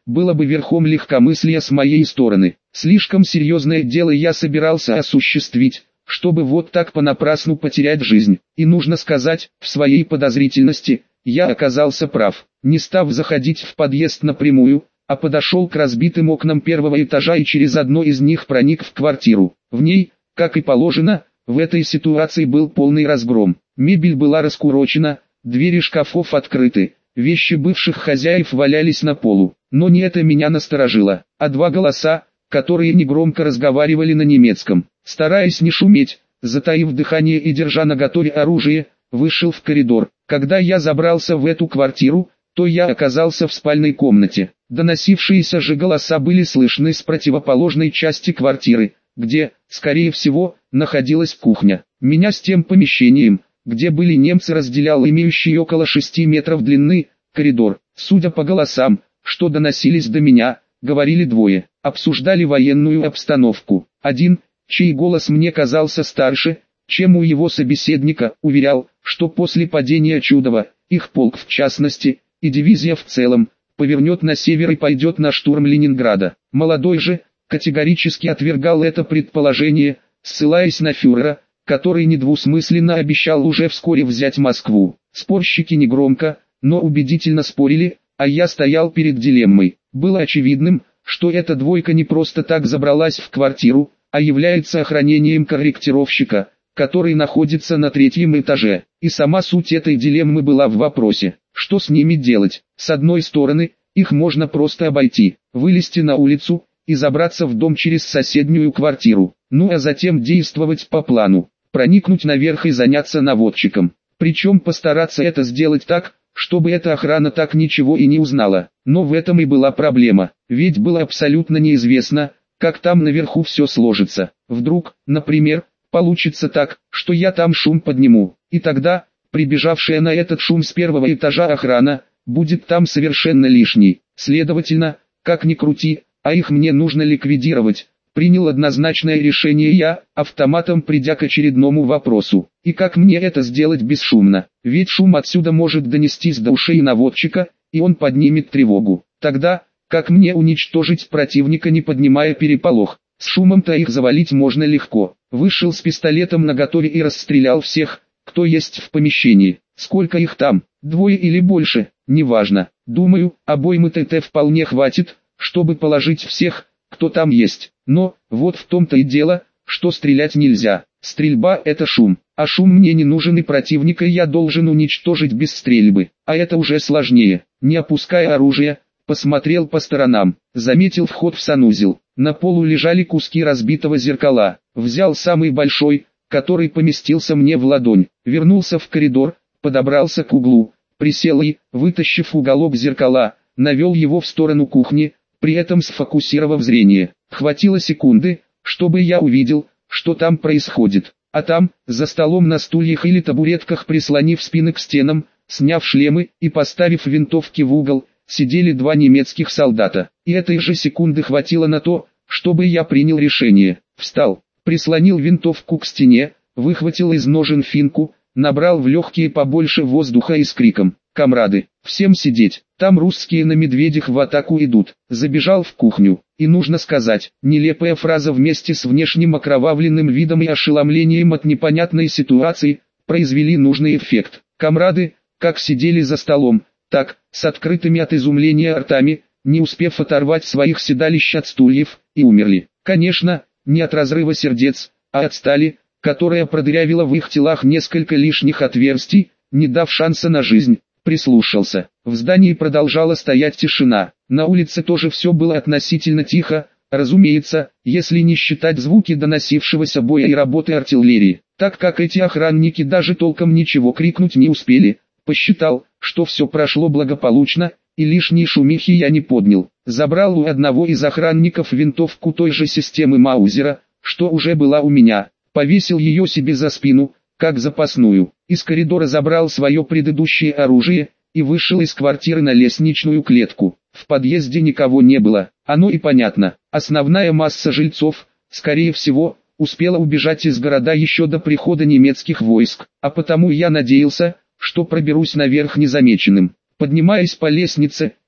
было бы верхом легкомыслия с моей стороны. Слишком серьезное дело я собирался осуществить, чтобы вот так понапрасну потерять жизнь. И нужно сказать, в своей подозрительности, я оказался прав. Не став заходить в подъезд напрямую, а подошел к разбитым окнам первого этажа и через одно из них проник в квартиру. В ней, как и положено, в этой ситуации был полный разгром. Мебель была раскурочена, двери шкафов открыты, вещи бывших хозяев валялись на полу. Но не это меня насторожило, а два голоса, которые негромко разговаривали на немецком. Стараясь не шуметь, затаив дыхание и держа наготове оружие, вышел в коридор. Когда я забрался в эту квартиру, то я оказался в спальной комнате. Доносившиеся же голоса были слышны с противоположной части квартиры, где, скорее всего, находилась кухня. Меня с тем помещением, где были немцы, разделял имеющий около шести метров длины коридор. Судя по голосам, что доносились до меня, говорили двое, обсуждали военную обстановку. Один, чей голос мне казался старше, чем у его собеседника, уверял, что после падения Чудова, их полк в частности, и дивизия в целом, повернет на север и пойдет на штурм Ленинграда. Молодой же, категорически отвергал это предположение, ссылаясь на фюрера, который недвусмысленно обещал уже вскоре взять Москву. Спорщики негромко, но убедительно спорили, а я стоял перед дилеммой. Было очевидным, что эта двойка не просто так забралась в квартиру, а является охранением корректировщика, который находится на третьем этаже. И сама суть этой дилеммы была в вопросе, что с ними делать. С одной стороны, их можно просто обойти, вылезти на улицу и забраться в дом через соседнюю квартиру, ну а затем действовать по плану, проникнуть наверх и заняться наводчиком. Причем постараться это сделать так, чтобы эта охрана так ничего и не узнала. Но в этом и была проблема, ведь было абсолютно неизвестно, как там наверху все сложится. Вдруг, например, получится так, что я там шум подниму, и тогда, прибежавшая на этот шум с первого этажа охрана, будет там совершенно лишней. Следовательно, как ни крути, а их мне нужно ликвидировать. Принял однозначное решение я, автоматом придя к очередному вопросу. И как мне это сделать бесшумно? Ведь шум отсюда может донестись до ушей наводчика, и он поднимет тревогу. Тогда, как мне уничтожить противника, не поднимая переполох? С шумом-то их завалить можно легко. Вышел с пистолетом наготове и расстрелял всех, кто есть в помещении. Сколько их там? Двое или больше? Неважно. Думаю, обоймы ТТ вполне хватит, чтобы положить всех, кто там есть. Но, вот в том-то и дело, что стрелять нельзя. Стрельба – это шум, а шум мне не нужен, и противника я должен уничтожить без стрельбы. А это уже сложнее. Не опуская оружие, посмотрел по сторонам, заметил вход в санузел. На полу лежали куски разбитого зеркала. Взял самый большой, который поместился мне в ладонь. Вернулся в коридор, подобрался к углу, присел и, вытащив уголок зеркала, навел его в сторону кухни, при этом сфокусировав зрение. Хватило секунды, чтобы я увидел, что там происходит. А там, за столом на стульях или табуретках, прислонив спины к стенам, сняв шлемы и поставив винтовки в угол, сидели два немецких солдата. И этой же секунды хватило на то, чтобы я принял решение. Встал, прислонил винтовку к стене, выхватил из ножен финку, набрал в легкие побольше воздуха и с криком: «Камрады, всем сидеть, там русские на медведях в атаку идут!» Забежал в кухню, и нужно сказать, нелепая фраза вместе с внешним окровавленным видом и ошеломлением от непонятной ситуации, произвели нужный эффект. Камрады, как сидели за столом, так, с открытыми от изумления ртами, не успев оторвать своих седалищ от стульев, и умерли. Конечно, не от разрыва сердец, а от стали, которая продырявила в их телах несколько лишних отверстий, не дав шанса на жизнь. Прислушался. В здании продолжала стоять тишина. На улице тоже все было относительно тихо, разумеется, если не считать звуки доносившегося боя и работы артиллерии. Так как эти охранники даже толком ничего крикнуть не успели, посчитал, что все прошло благополучно, и лишней шумихи я не поднял. Забрал у одного из охранников винтовку той же системы Маузера, что уже была у меня, повесил ее себе за спину, как запасную. Из коридора забрал свое предыдущее оружие и вышел из квартиры на лестничную клетку. В подъезде никого не было, оно и понятно. Основная масса жильцов, скорее всего, успела убежать из города еще до прихода немецких войск, а потому я надеялся, что проберусь наверх незамеченным. Поднимаясь по лестнице,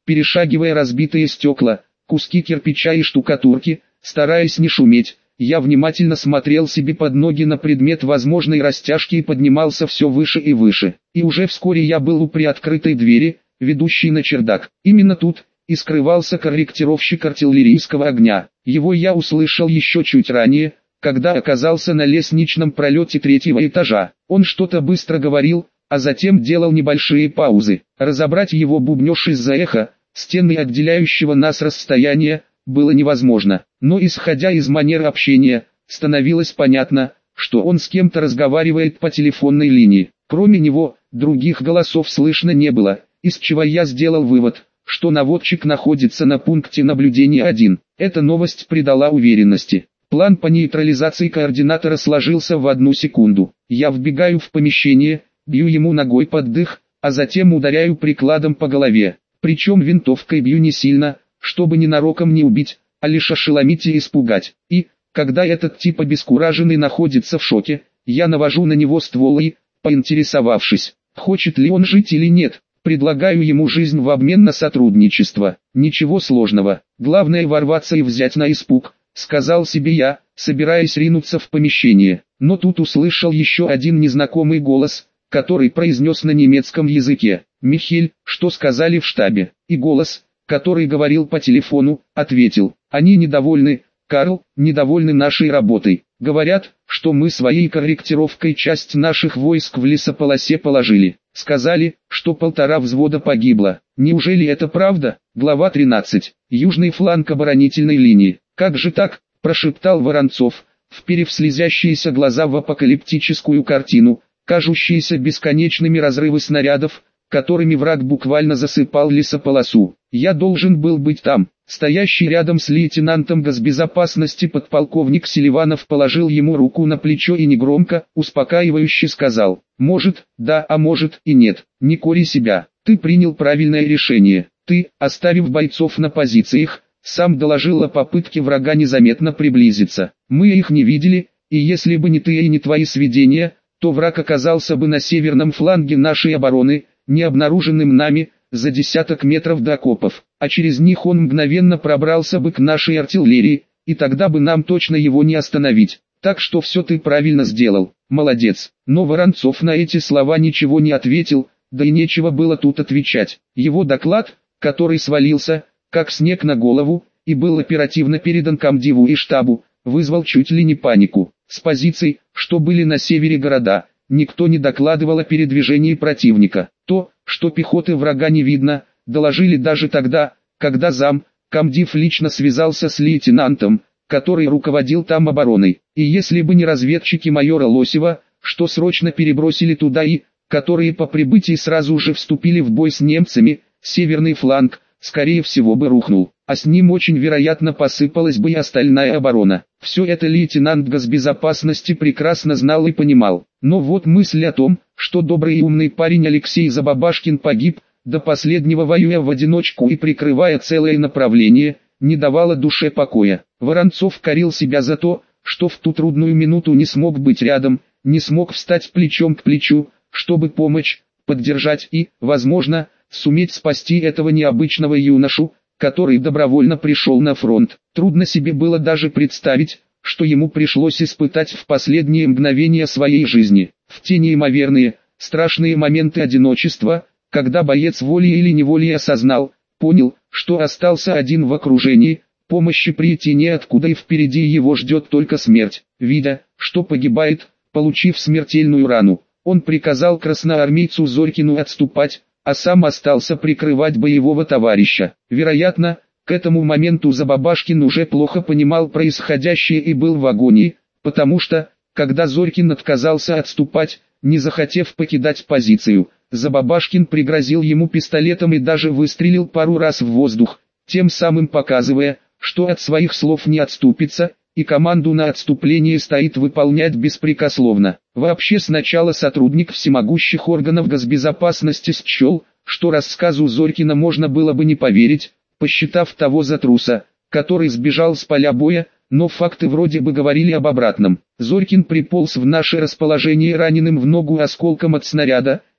перешагивая разбитые стекла, куски кирпича и штукатурки, стараясь не шуметь. Я внимательно смотрел себе под ноги на предмет возможной растяжки и поднимался все выше и выше. И уже вскоре я был у приоткрытой двери, ведущей на чердак. Именно тут и скрывался корректировщик артиллерийского огня. Его я услышал еще чуть ранее, когда оказался на лестничном пролете третьего этажа. Он что-то быстро говорил, а затем делал небольшие паузы. Разобрать его бубнёж из-за эха, стены отделяющего нас расстояния, было невозможно. Но исходя из манеры общения, становилось понятно, что он с кем-то разговаривает по телефонной линии. Кроме него, других голосов слышно не было, из чего я сделал вывод, что наводчик находится на пункте наблюдения один. Эта новость придала уверенности. План по нейтрализации координатора сложился в одну секунду. Я вбегаю в помещение, бью ему ногой под дых, а затем ударяю прикладом по голове. Причем винтовкой бью не сильно, чтобы ненароком не убить, а лишь ошеломить и испугать. И, когда этот тип обескураженный находится в шоке, я навожу на него ствол и, поинтересовавшись, хочет ли он жить или нет, предлагаю ему жизнь в обмен на сотрудничество. Ничего сложного, главное ворваться и взять на испуг, сказал себе я, собираясь ринуться в помещение. Но тут услышал еще один незнакомый голос, который произнес на немецком языке: «Михель, что сказали в штабе?» И голос, который говорил по телефону, ответил: «Они недовольны, Карл, недовольны нашей работой. Говорят, что мы своей корректировкой часть наших войск в лесополосе положили. Сказали, что полтора взвода погибло. Неужели это правда?» Глава тринадцать. Южный фланг оборонительной линии. «Как же так?» – прошептал Воронцов, вперев слезящиеся глаза в апокалиптическую картину, кажущиеся бесконечными разрывы снарядов, которыми враг буквально засыпал лесополосу. «Я должен был быть там». Стоящий рядом с лейтенантом госбезопасности подполковник Селиванов положил ему руку на плечо и негромко, успокаивающе сказал: «Может, да, а может и нет. Не кори себя. Ты принял правильное решение. Ты, оставив бойцов на позициях, сам доложил о попытке врага незаметно приблизиться. Мы их не видели, и если бы не ты и не твои сведения, то враг оказался бы на северном фланге нашей обороны, не обнаруженным нами, за десяток метров до окопов, а через них он мгновенно пробрался бы к нашей артиллерии, и тогда бы нам точно его не остановить. Так что все ты правильно сделал, молодец». Но Воронцов на эти слова ничего не ответил, да и нечего было тут отвечать. Его доклад, который свалился, как снег на голову, и был оперативно передан комдиву и штабу, вызвал чуть ли не панику. С позиций, что были на севере города, никто не докладывал о передвижении противника. То, что пехоты врага не видно, доложили даже тогда, когда зам, комдив лично связался с лейтенантом, который руководил там обороной. И если бы не разведчики майора Лосева, что срочно перебросили туда и, которые по прибытии сразу же вступили в бой с немцами, северный фланг, скорее всего бы рухнул, а с ним очень вероятно посыпалась бы и остальная оборона. Все это лейтенант госбезопасности прекрасно знал и понимал. Но вот мысль о том, что добрый и умный парень Алексей Забабашкин погиб, до последнего воюя в одиночку и прикрывая целое направление, не давала душе покоя. Воронцов корил себя за то, что в ту трудную минуту не смог быть рядом, не смог встать плечом к плечу, чтобы помочь, поддержать и, возможно, суметь спасти этого необычного юношу, который добровольно пришел на фронт. Трудно себе было даже представить, что ему пришлось испытать в последние мгновения своей жизни. В те неимоверные, страшные моменты одиночества, когда боец волей или неволей осознал, понял, что остался один в окружении, помощи прийти неоткуда и впереди его ждет только смерть. Видя, что погибает, получив смертельную рану, он приказал красноармейцу Зорькину отступать, а сам остался прикрывать боевого товарища. Вероятно, к этому моменту Забабашкин уже плохо понимал происходящее и был в агонии, потому что, когда Зорькин отказался отступать, не захотев покидать позицию, Забабашкин пригрозил ему пистолетом и даже выстрелил пару раз в воздух, тем самым показывая, что от своих слов не отступится, и команду на отступление стоит выполнять беспрекословно. Вообще сначала сотрудник всемогущих органов госбезопасности счел, что рассказу Зорькина можно было бы не поверить, посчитав того за труса, который сбежал с поля боя, но факты вроде бы говорили об обратном. Зорькин приполз в наше расположение раненым в ногу осколком от снаряда,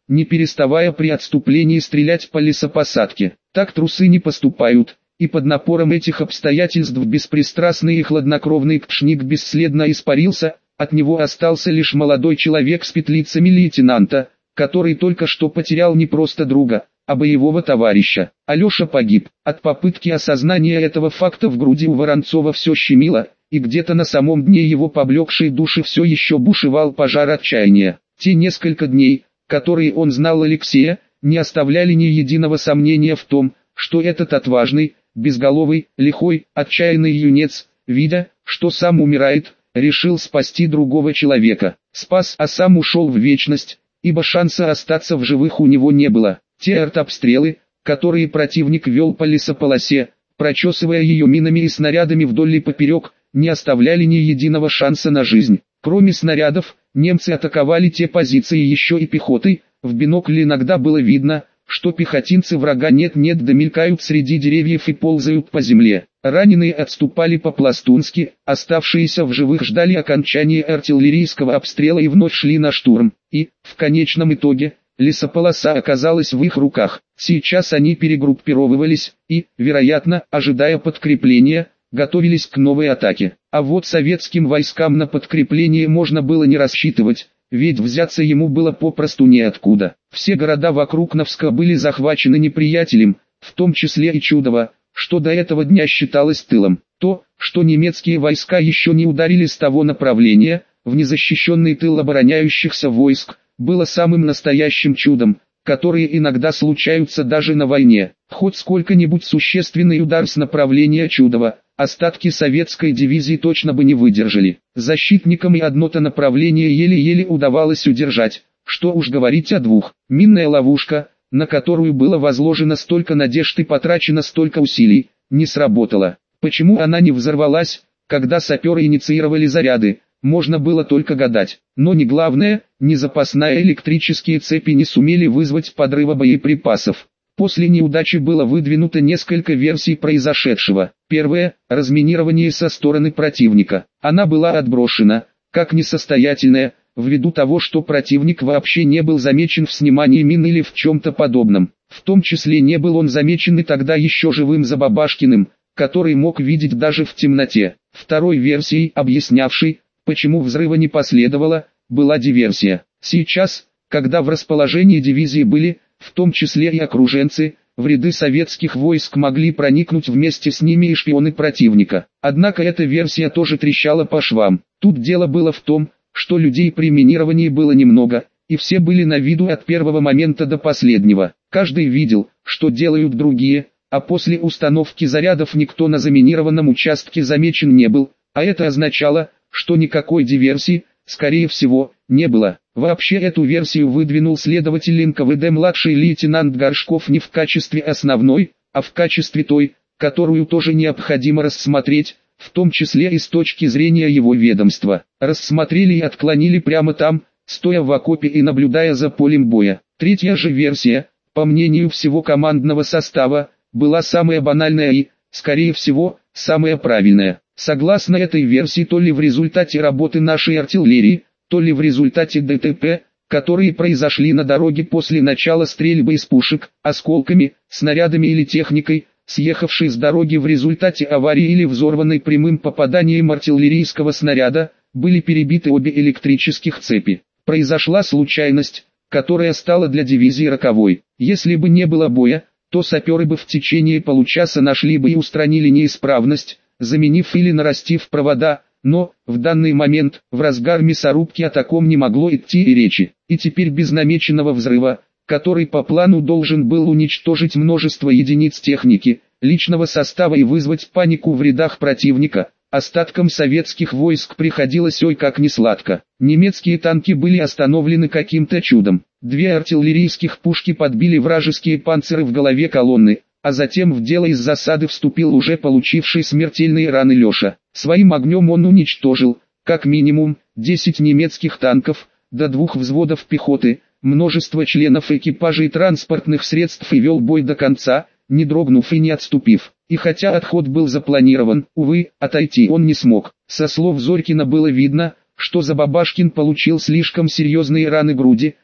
не переставая при отступлении стрелять по лесопосадке. Так трусы не поступают, и под напором этих обстоятельств беспристрастный и хладнокровный Пшник бесследно испарился, от него остался лишь молодой человек с петлицами лейтенанта, который только что потерял не просто друга, а боевого товарища. Алеша погиб. От попытки осознания этого факта в груди у Воронцова все щемило, и где-то на самом дне его поблекшей души все еще бушевал пожар отчаяния. Те несколько дней, которые он знал Алексея, не оставляли ни единого сомнения в том, что этот отважный, безголовый, лихой, отчаянный юнец, видя, что сам умирает, решил спасти другого человека. Спас, а сам ушел в вечность, ибо шанса остаться в живых у него не было. Те артобстрелы, которые противник вел по лесополосе, прочесывая ее минами и снарядами вдоль и поперек, не оставляли ни единого шанса на жизнь. Кроме снарядов, немцы атаковали те позиции еще и пехотой. В бинокль иногда было видно, что пехотинцы врага нет-нет да мелькают среди деревьев и ползают по земле. Раненые отступали по-пластунски, оставшиеся в живых ждали окончания артиллерийского обстрела и вновь шли на штурм. И, в конечном итоге, лесополоса оказалась в их руках. Сейчас они перегруппировывались и, вероятно, ожидая подкрепления, готовились к новой атаке. А вот советским войскам на подкрепление можно было не рассчитывать, ведь взяться ему было попросту неоткуда. Все города вокруг Новска были захвачены неприятелем, в том числе и Чудово, что до этого дня считалось тылом. То, что немецкие войска еще не ударили с того направления, в незащищенный тыл обороняющихся войск, было самым настоящим чудом, которые иногда случаются даже на войне. Хоть сколько-нибудь существенный удар с направления Чудова, остатки советской дивизии точно бы не выдержали. Защитникам и одно-то направление еле-еле удавалось удержать, что уж говорить о двух. Минная ловушка, на которую было возложено столько надежд и потрачено столько усилий, не сработала. Почему она не взорвалась, когда саперы инициировали заряды, можно было только гадать. Но не главное, ни запасные электрические цепи не сумели вызвать подрыва боеприпасов. После неудачи было выдвинуто несколько версий произошедшего. Первая – разминирование со стороны противника. Она была отброшена, как несостоятельная, ввиду того, что противник вообще не был замечен в снимании мин или в чем-то подобном. В том числе не был он замечен и тогда еще живым Забабашкиным, который мог видеть даже в темноте. Второй версией, объяснявшей, почему взрыва не последовало, была диверсия. Сейчас, когда в расположении дивизии были, в том числе и окруженцы, в ряды советских войск могли проникнуть вместе с ними и шпионы противника. Однако эта версия тоже трещала по швам. Тут дело было в том, что людей при минировании было немного, и все были на виду от первого момента до последнего. Каждый видел, что делают другие, а после установки зарядов никто на заминированном участке замечен не был, а это означало, что никакой диверсии, скорее всего, не было. Вообще эту версию выдвинул следователь эн ка вэ дэ младший лейтенант Горшков не в качестве основной, а в качестве той, которую тоже необходимо рассмотреть, в том числе и с точки зрения его ведомства. Рассмотрели и отклонили прямо там, стоя в окопе и наблюдая за полем боя. Третья же версия, по мнению всего командного состава, была самая банальная и, скорее всего, самая правильная. Согласно этой версии, то ли в результате работы нашей артиллерии, то ли в результате дэ тэ пэ, которые произошли на дороге после начала стрельбы из пушек, осколками, снарядами или техникой, съехавшей с дороги в результате аварии или взорванной прямым попаданием артиллерийского снаряда, были перебиты обе электрических цепи. Произошла случайность, которая стала для дивизии роковой. Если бы не было боя, то саперы бы в течение получаса нашли бы и устранили неисправность, заменив или нарастив провода, но, в данный момент, в разгар мясорубки о таком не могло идти и речи. И теперь без намеченного взрыва, который по плану должен был уничтожить множество единиц техники, личного состава и вызвать панику в рядах противника, остаткам советских войск приходилось ой как несладко. Немецкие танки были остановлены каким-то чудом. Две артиллерийских пушки подбили вражеские панциры в голове колонны, а затем в дело из засады вступил уже получивший смертельные раны Леша. Своим огнем он уничтожил, как минимум, десять немецких танков, до двух взводов пехоты, множество членов экипажей транспортных средств и вел бой до конца, не дрогнув и не отступив. И хотя отход был запланирован, увы, отойти он не смог. Со слов Зорькина было видно, что Забабашкин получил слишком серьезные раны груди,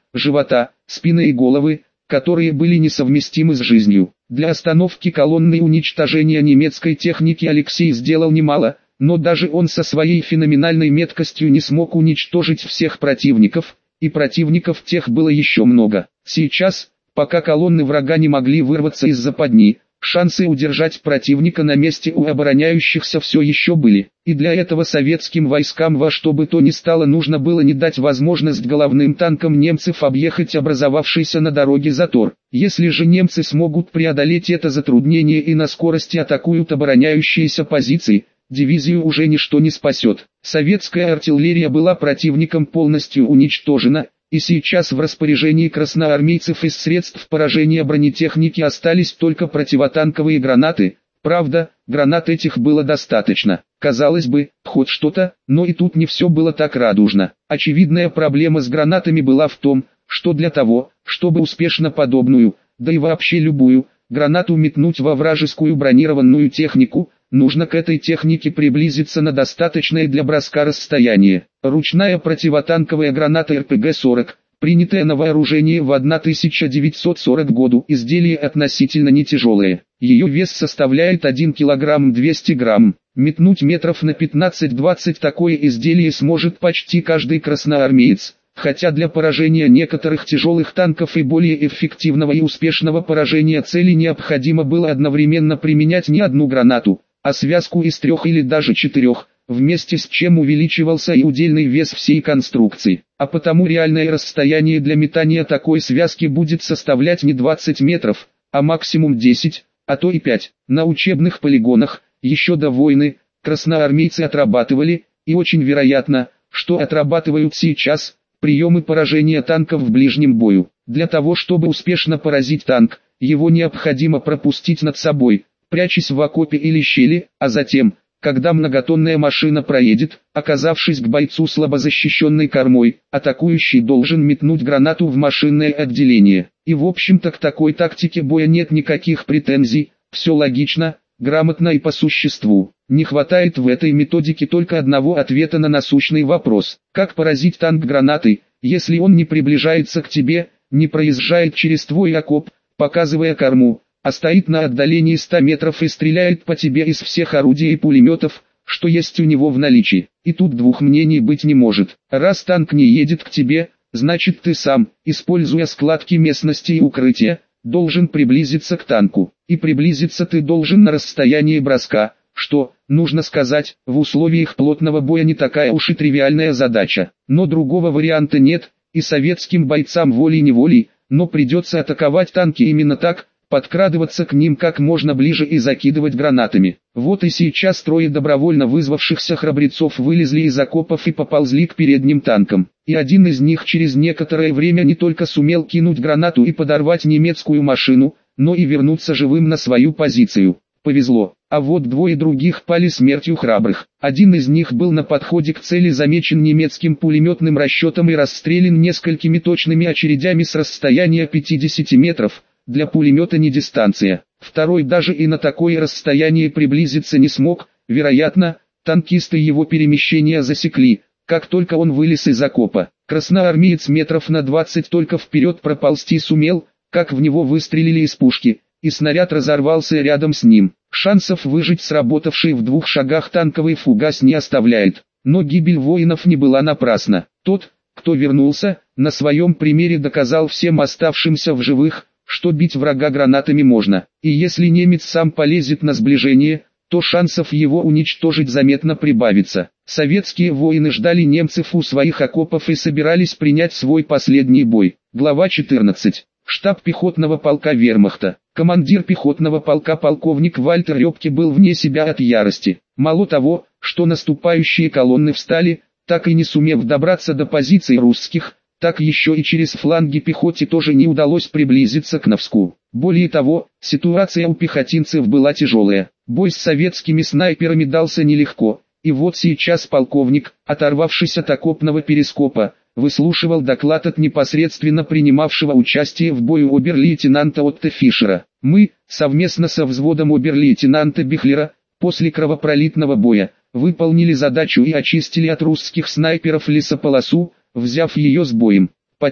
живота, спины и головы, которые были несовместимы с жизнью. Для остановки колонны и уничтожения немецкой техники Алексей сделал немало, но даже он со своей феноменальной меткостью не смог уничтожить всех противников, и противников тех было еще много. Сейчас, пока колонны врага не могли вырваться из западни, шансы удержать противника на месте у обороняющихся все еще были, и для этого советским войскам во что бы то ни стало нужно было не дать возможность головным танкам немцев объехать образовавшийся на дороге затор. Если же немцы смогут преодолеть это затруднение и на скорости атакуют обороняющиеся позиции, дивизию уже ничто не спасет. Советская артиллерия была противником полностью уничтожена, и сейчас в распоряжении красноармейцев из средств поражения бронетехники остались только противотанковые гранаты. Правда, гранат этих было достаточно. Казалось бы, хоть что-то, но и тут не все было так радужно. Очевидная проблема с гранатами была в том, что для того, чтобы успешно подобную, да и вообще любую, гранату метнуть во вражескую бронированную технику, нужно к этой технике приблизиться на достаточное для броска расстояние. Ручная противотанковая граната эр пэ гэ сорок, принятая на вооружение в тысяча девятьсот сороком году, изделие относительно не тяжелое. Ее вес составляет один килограмм двести грамм. Метнуть метров на пятнадцать-двадцать такое изделие сможет почти каждый красноармеец. Хотя для поражения некоторых тяжелых танков и более эффективного и успешного поражения цели необходимо было одновременно применять не одну гранату, а связку из трех или даже четырех, вместе с чем увеличивался и удельный вес всей конструкции. А потому реальное расстояние для метания такой связки будет составлять не двадцать метров, а максимум десять, а то и пять. На учебных полигонах, еще до войны, красноармейцы отрабатывали, и очень вероятно, что отрабатывают сейчас, приемы поражения танков в ближнем бою. Для того чтобы успешно поразить танк, его необходимо пропустить над собой, прячась в окопе или щели, а затем, когда многотонная машина проедет, оказавшись к бойцу слабо защищенной кормой, атакующий должен метнуть гранату в машинное отделение. И в общем-то к такой тактике боя нет никаких претензий, все логично, грамотно и по существу. Не хватает в этой методике только одного ответа на насущный вопрос: как поразить танк гранатой, если он не приближается к тебе, не проезжает через твой окоп, показывая корму, а стоит на отдалении ста метров и стреляет по тебе из всех орудий и пулеметов, что есть у него в наличии. И тут двух мнений быть не может. Раз танк не едет к тебе, значит ты сам, используя складки местности и укрытия, должен приблизиться к танку. И приблизиться ты должен на расстоянии броска, что, нужно сказать, в условиях плотного боя не такая уж и тривиальная задача. Но другого варианта нет, и советским бойцам волей-неволей, но придется атаковать танки именно так, подкрадываться к ним как можно ближе и закидывать гранатами. Вот и сейчас трое добровольно вызвавшихся храбрецов вылезли из окопов и поползли к передним танкам. И один из них через некоторое время не только сумел кинуть гранату и подорвать немецкую машину, но и вернуться живым на свою позицию. Повезло. А вот двое других пали смертью храбрых. Один из них был на подходе к цели замечен немецким пулеметным расчетом и расстрелян несколькими точными очередями с расстояния пятидесяти метров. Для пулемета не дистанция. Второй даже и на такое расстояние приблизиться не смог, вероятно, танкисты его перемещения засекли, как только он вылез из окопа. Красноармеец метров на двадцать только вперед проползти сумел, как в него выстрелили из пушки, и снаряд разорвался рядом с ним. Шансов выжить сработавший в двух шагах танковый фугас не оставляет. Но гибель воинов не была напрасна. Тот, кто вернулся, на своем примере доказал всем оставшимся в живых, что бить врага гранатами можно, и если немец сам полезет на сближение, то шансов его уничтожить заметно прибавится. Советские воины ждали немцев у своих окопов и собирались принять свой последний бой. Глава четырнадцать. Штаб пехотного полка вермахта. Командир пехотного полка полковник Вальтер Рёбке был вне себя от ярости. Мало того, что наступающие колонны встали, так и не сумев добраться до позиций русских, так еще и через фланги пехоте тоже не удалось приблизиться к Новску. Более того, ситуация у пехотинцев была тяжелая. Бой с советскими снайперами дался нелегко, и вот сейчас полковник, оторвавшись от окопного перископа, выслушивал доклад от непосредственно принимавшего участие в бою обер-лейтенанта Отто Фишера. Мы, совместно со взводом обер-лейтенанта Бихлера, после кровопролитного боя, выполнили задачу и очистили от русских снайперов лесополосу, взяв ее с боем. Потери,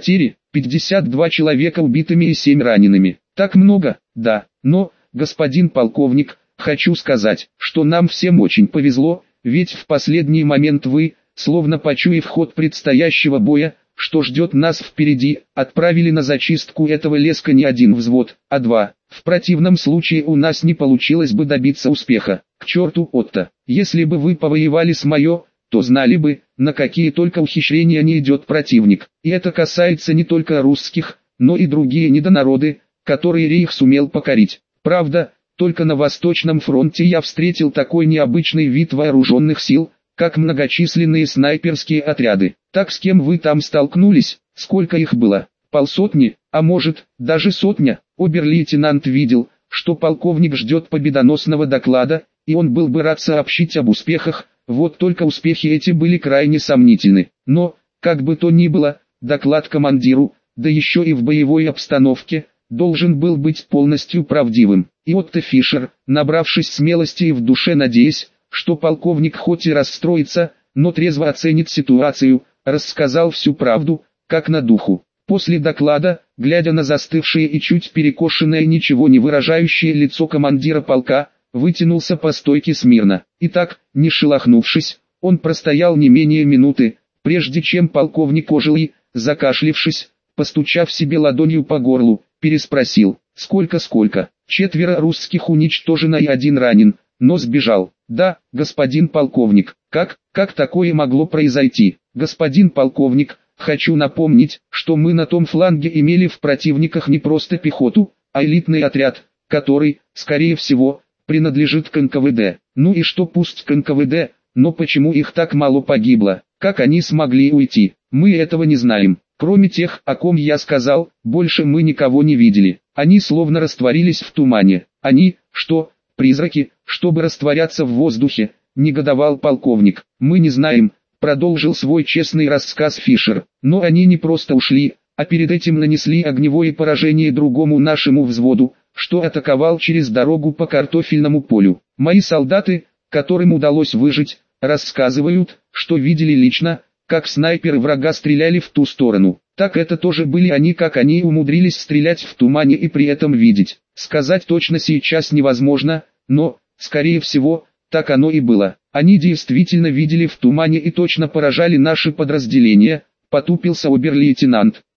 пятьдесят два человека убитыми и семь ранеными. Так много? Да, но, господин полковник, хочу сказать, что нам всем очень повезло, ведь в последний момент вы, словно почуяв ход предстоящего боя, что ждет нас впереди, отправили на зачистку этого леска не один взвод, а два. В противном случае у нас не получилось бы добиться успеха. К черту, Отто, если бы вы повоевали с Майо, то знали бы, на какие только ухищрения не идет противник. И это касается не только русских, но и другие недонароды, которые Рейх сумел покорить. Правда, только на Восточном фронте я встретил такой необычный вид вооруженных сил, как многочисленные снайперские отряды. Так с кем вы там столкнулись, сколько их было? Полсотни, а может, даже сотня? Обер-лейтенант видел, что полковник ждет победоносного доклада, и он был бы рад сообщить об успехах, вот только успехи эти были крайне сомнительны. Но, как бы то ни было, доклад командиру, да еще и в боевой обстановке, должен был быть полностью правдивым. И Отто Фишер, набравшись смелости и в душе надеясь, что полковник хоть и расстроится, но трезво оценит ситуацию, рассказал всю правду, как на духу. После доклада, глядя на застывшее и чуть перекошенное ничего не выражающее лицо командира полка, вытянулся по стойке смирно. И так, не шелохнувшись, он простоял не менее минуты, прежде чем полковник ожил и, закашлившись, постучав себе ладонью по горлу, переспросил: «Сколько-сколько?» «Четверо русских уничтожено и один ранен, но сбежал». «Да, господин полковник, как, как такое могло произойти?» «Господин полковник, хочу напомнить, что мы на том фланге имели в противниках не просто пехоту, а элитный отряд, который, скорее всего, принадлежит к эн ка вэ дэ. Ну и что, пусть к эн ка вэ дэ, но почему их так мало погибло? Как они смогли уйти? Мы этого не знаем. Кроме тех, о ком я сказал, больше мы никого не видели. Они словно растворились в тумане. Они, что, призраки, чтобы растворяться в воздухе?» — негодовал полковник. «Мы не знаем», — продолжил свой честный рассказ Фишер. «Но они не просто ушли, а перед этим нанесли огневое поражение другому нашему взводу, что атаковал через дорогу по картофельному полю. Мои солдаты, которым удалось выжить, рассказывают, что видели лично, как снайперы врага стреляли в ту сторону. Так это тоже были они, как они умудрились стрелять в тумане и при этом видеть. Сказать точно сейчас невозможно, но, скорее всего, так оно и было. Они действительно видели в тумане и точно поражали наши подразделения», — потупился обер-лейтенант.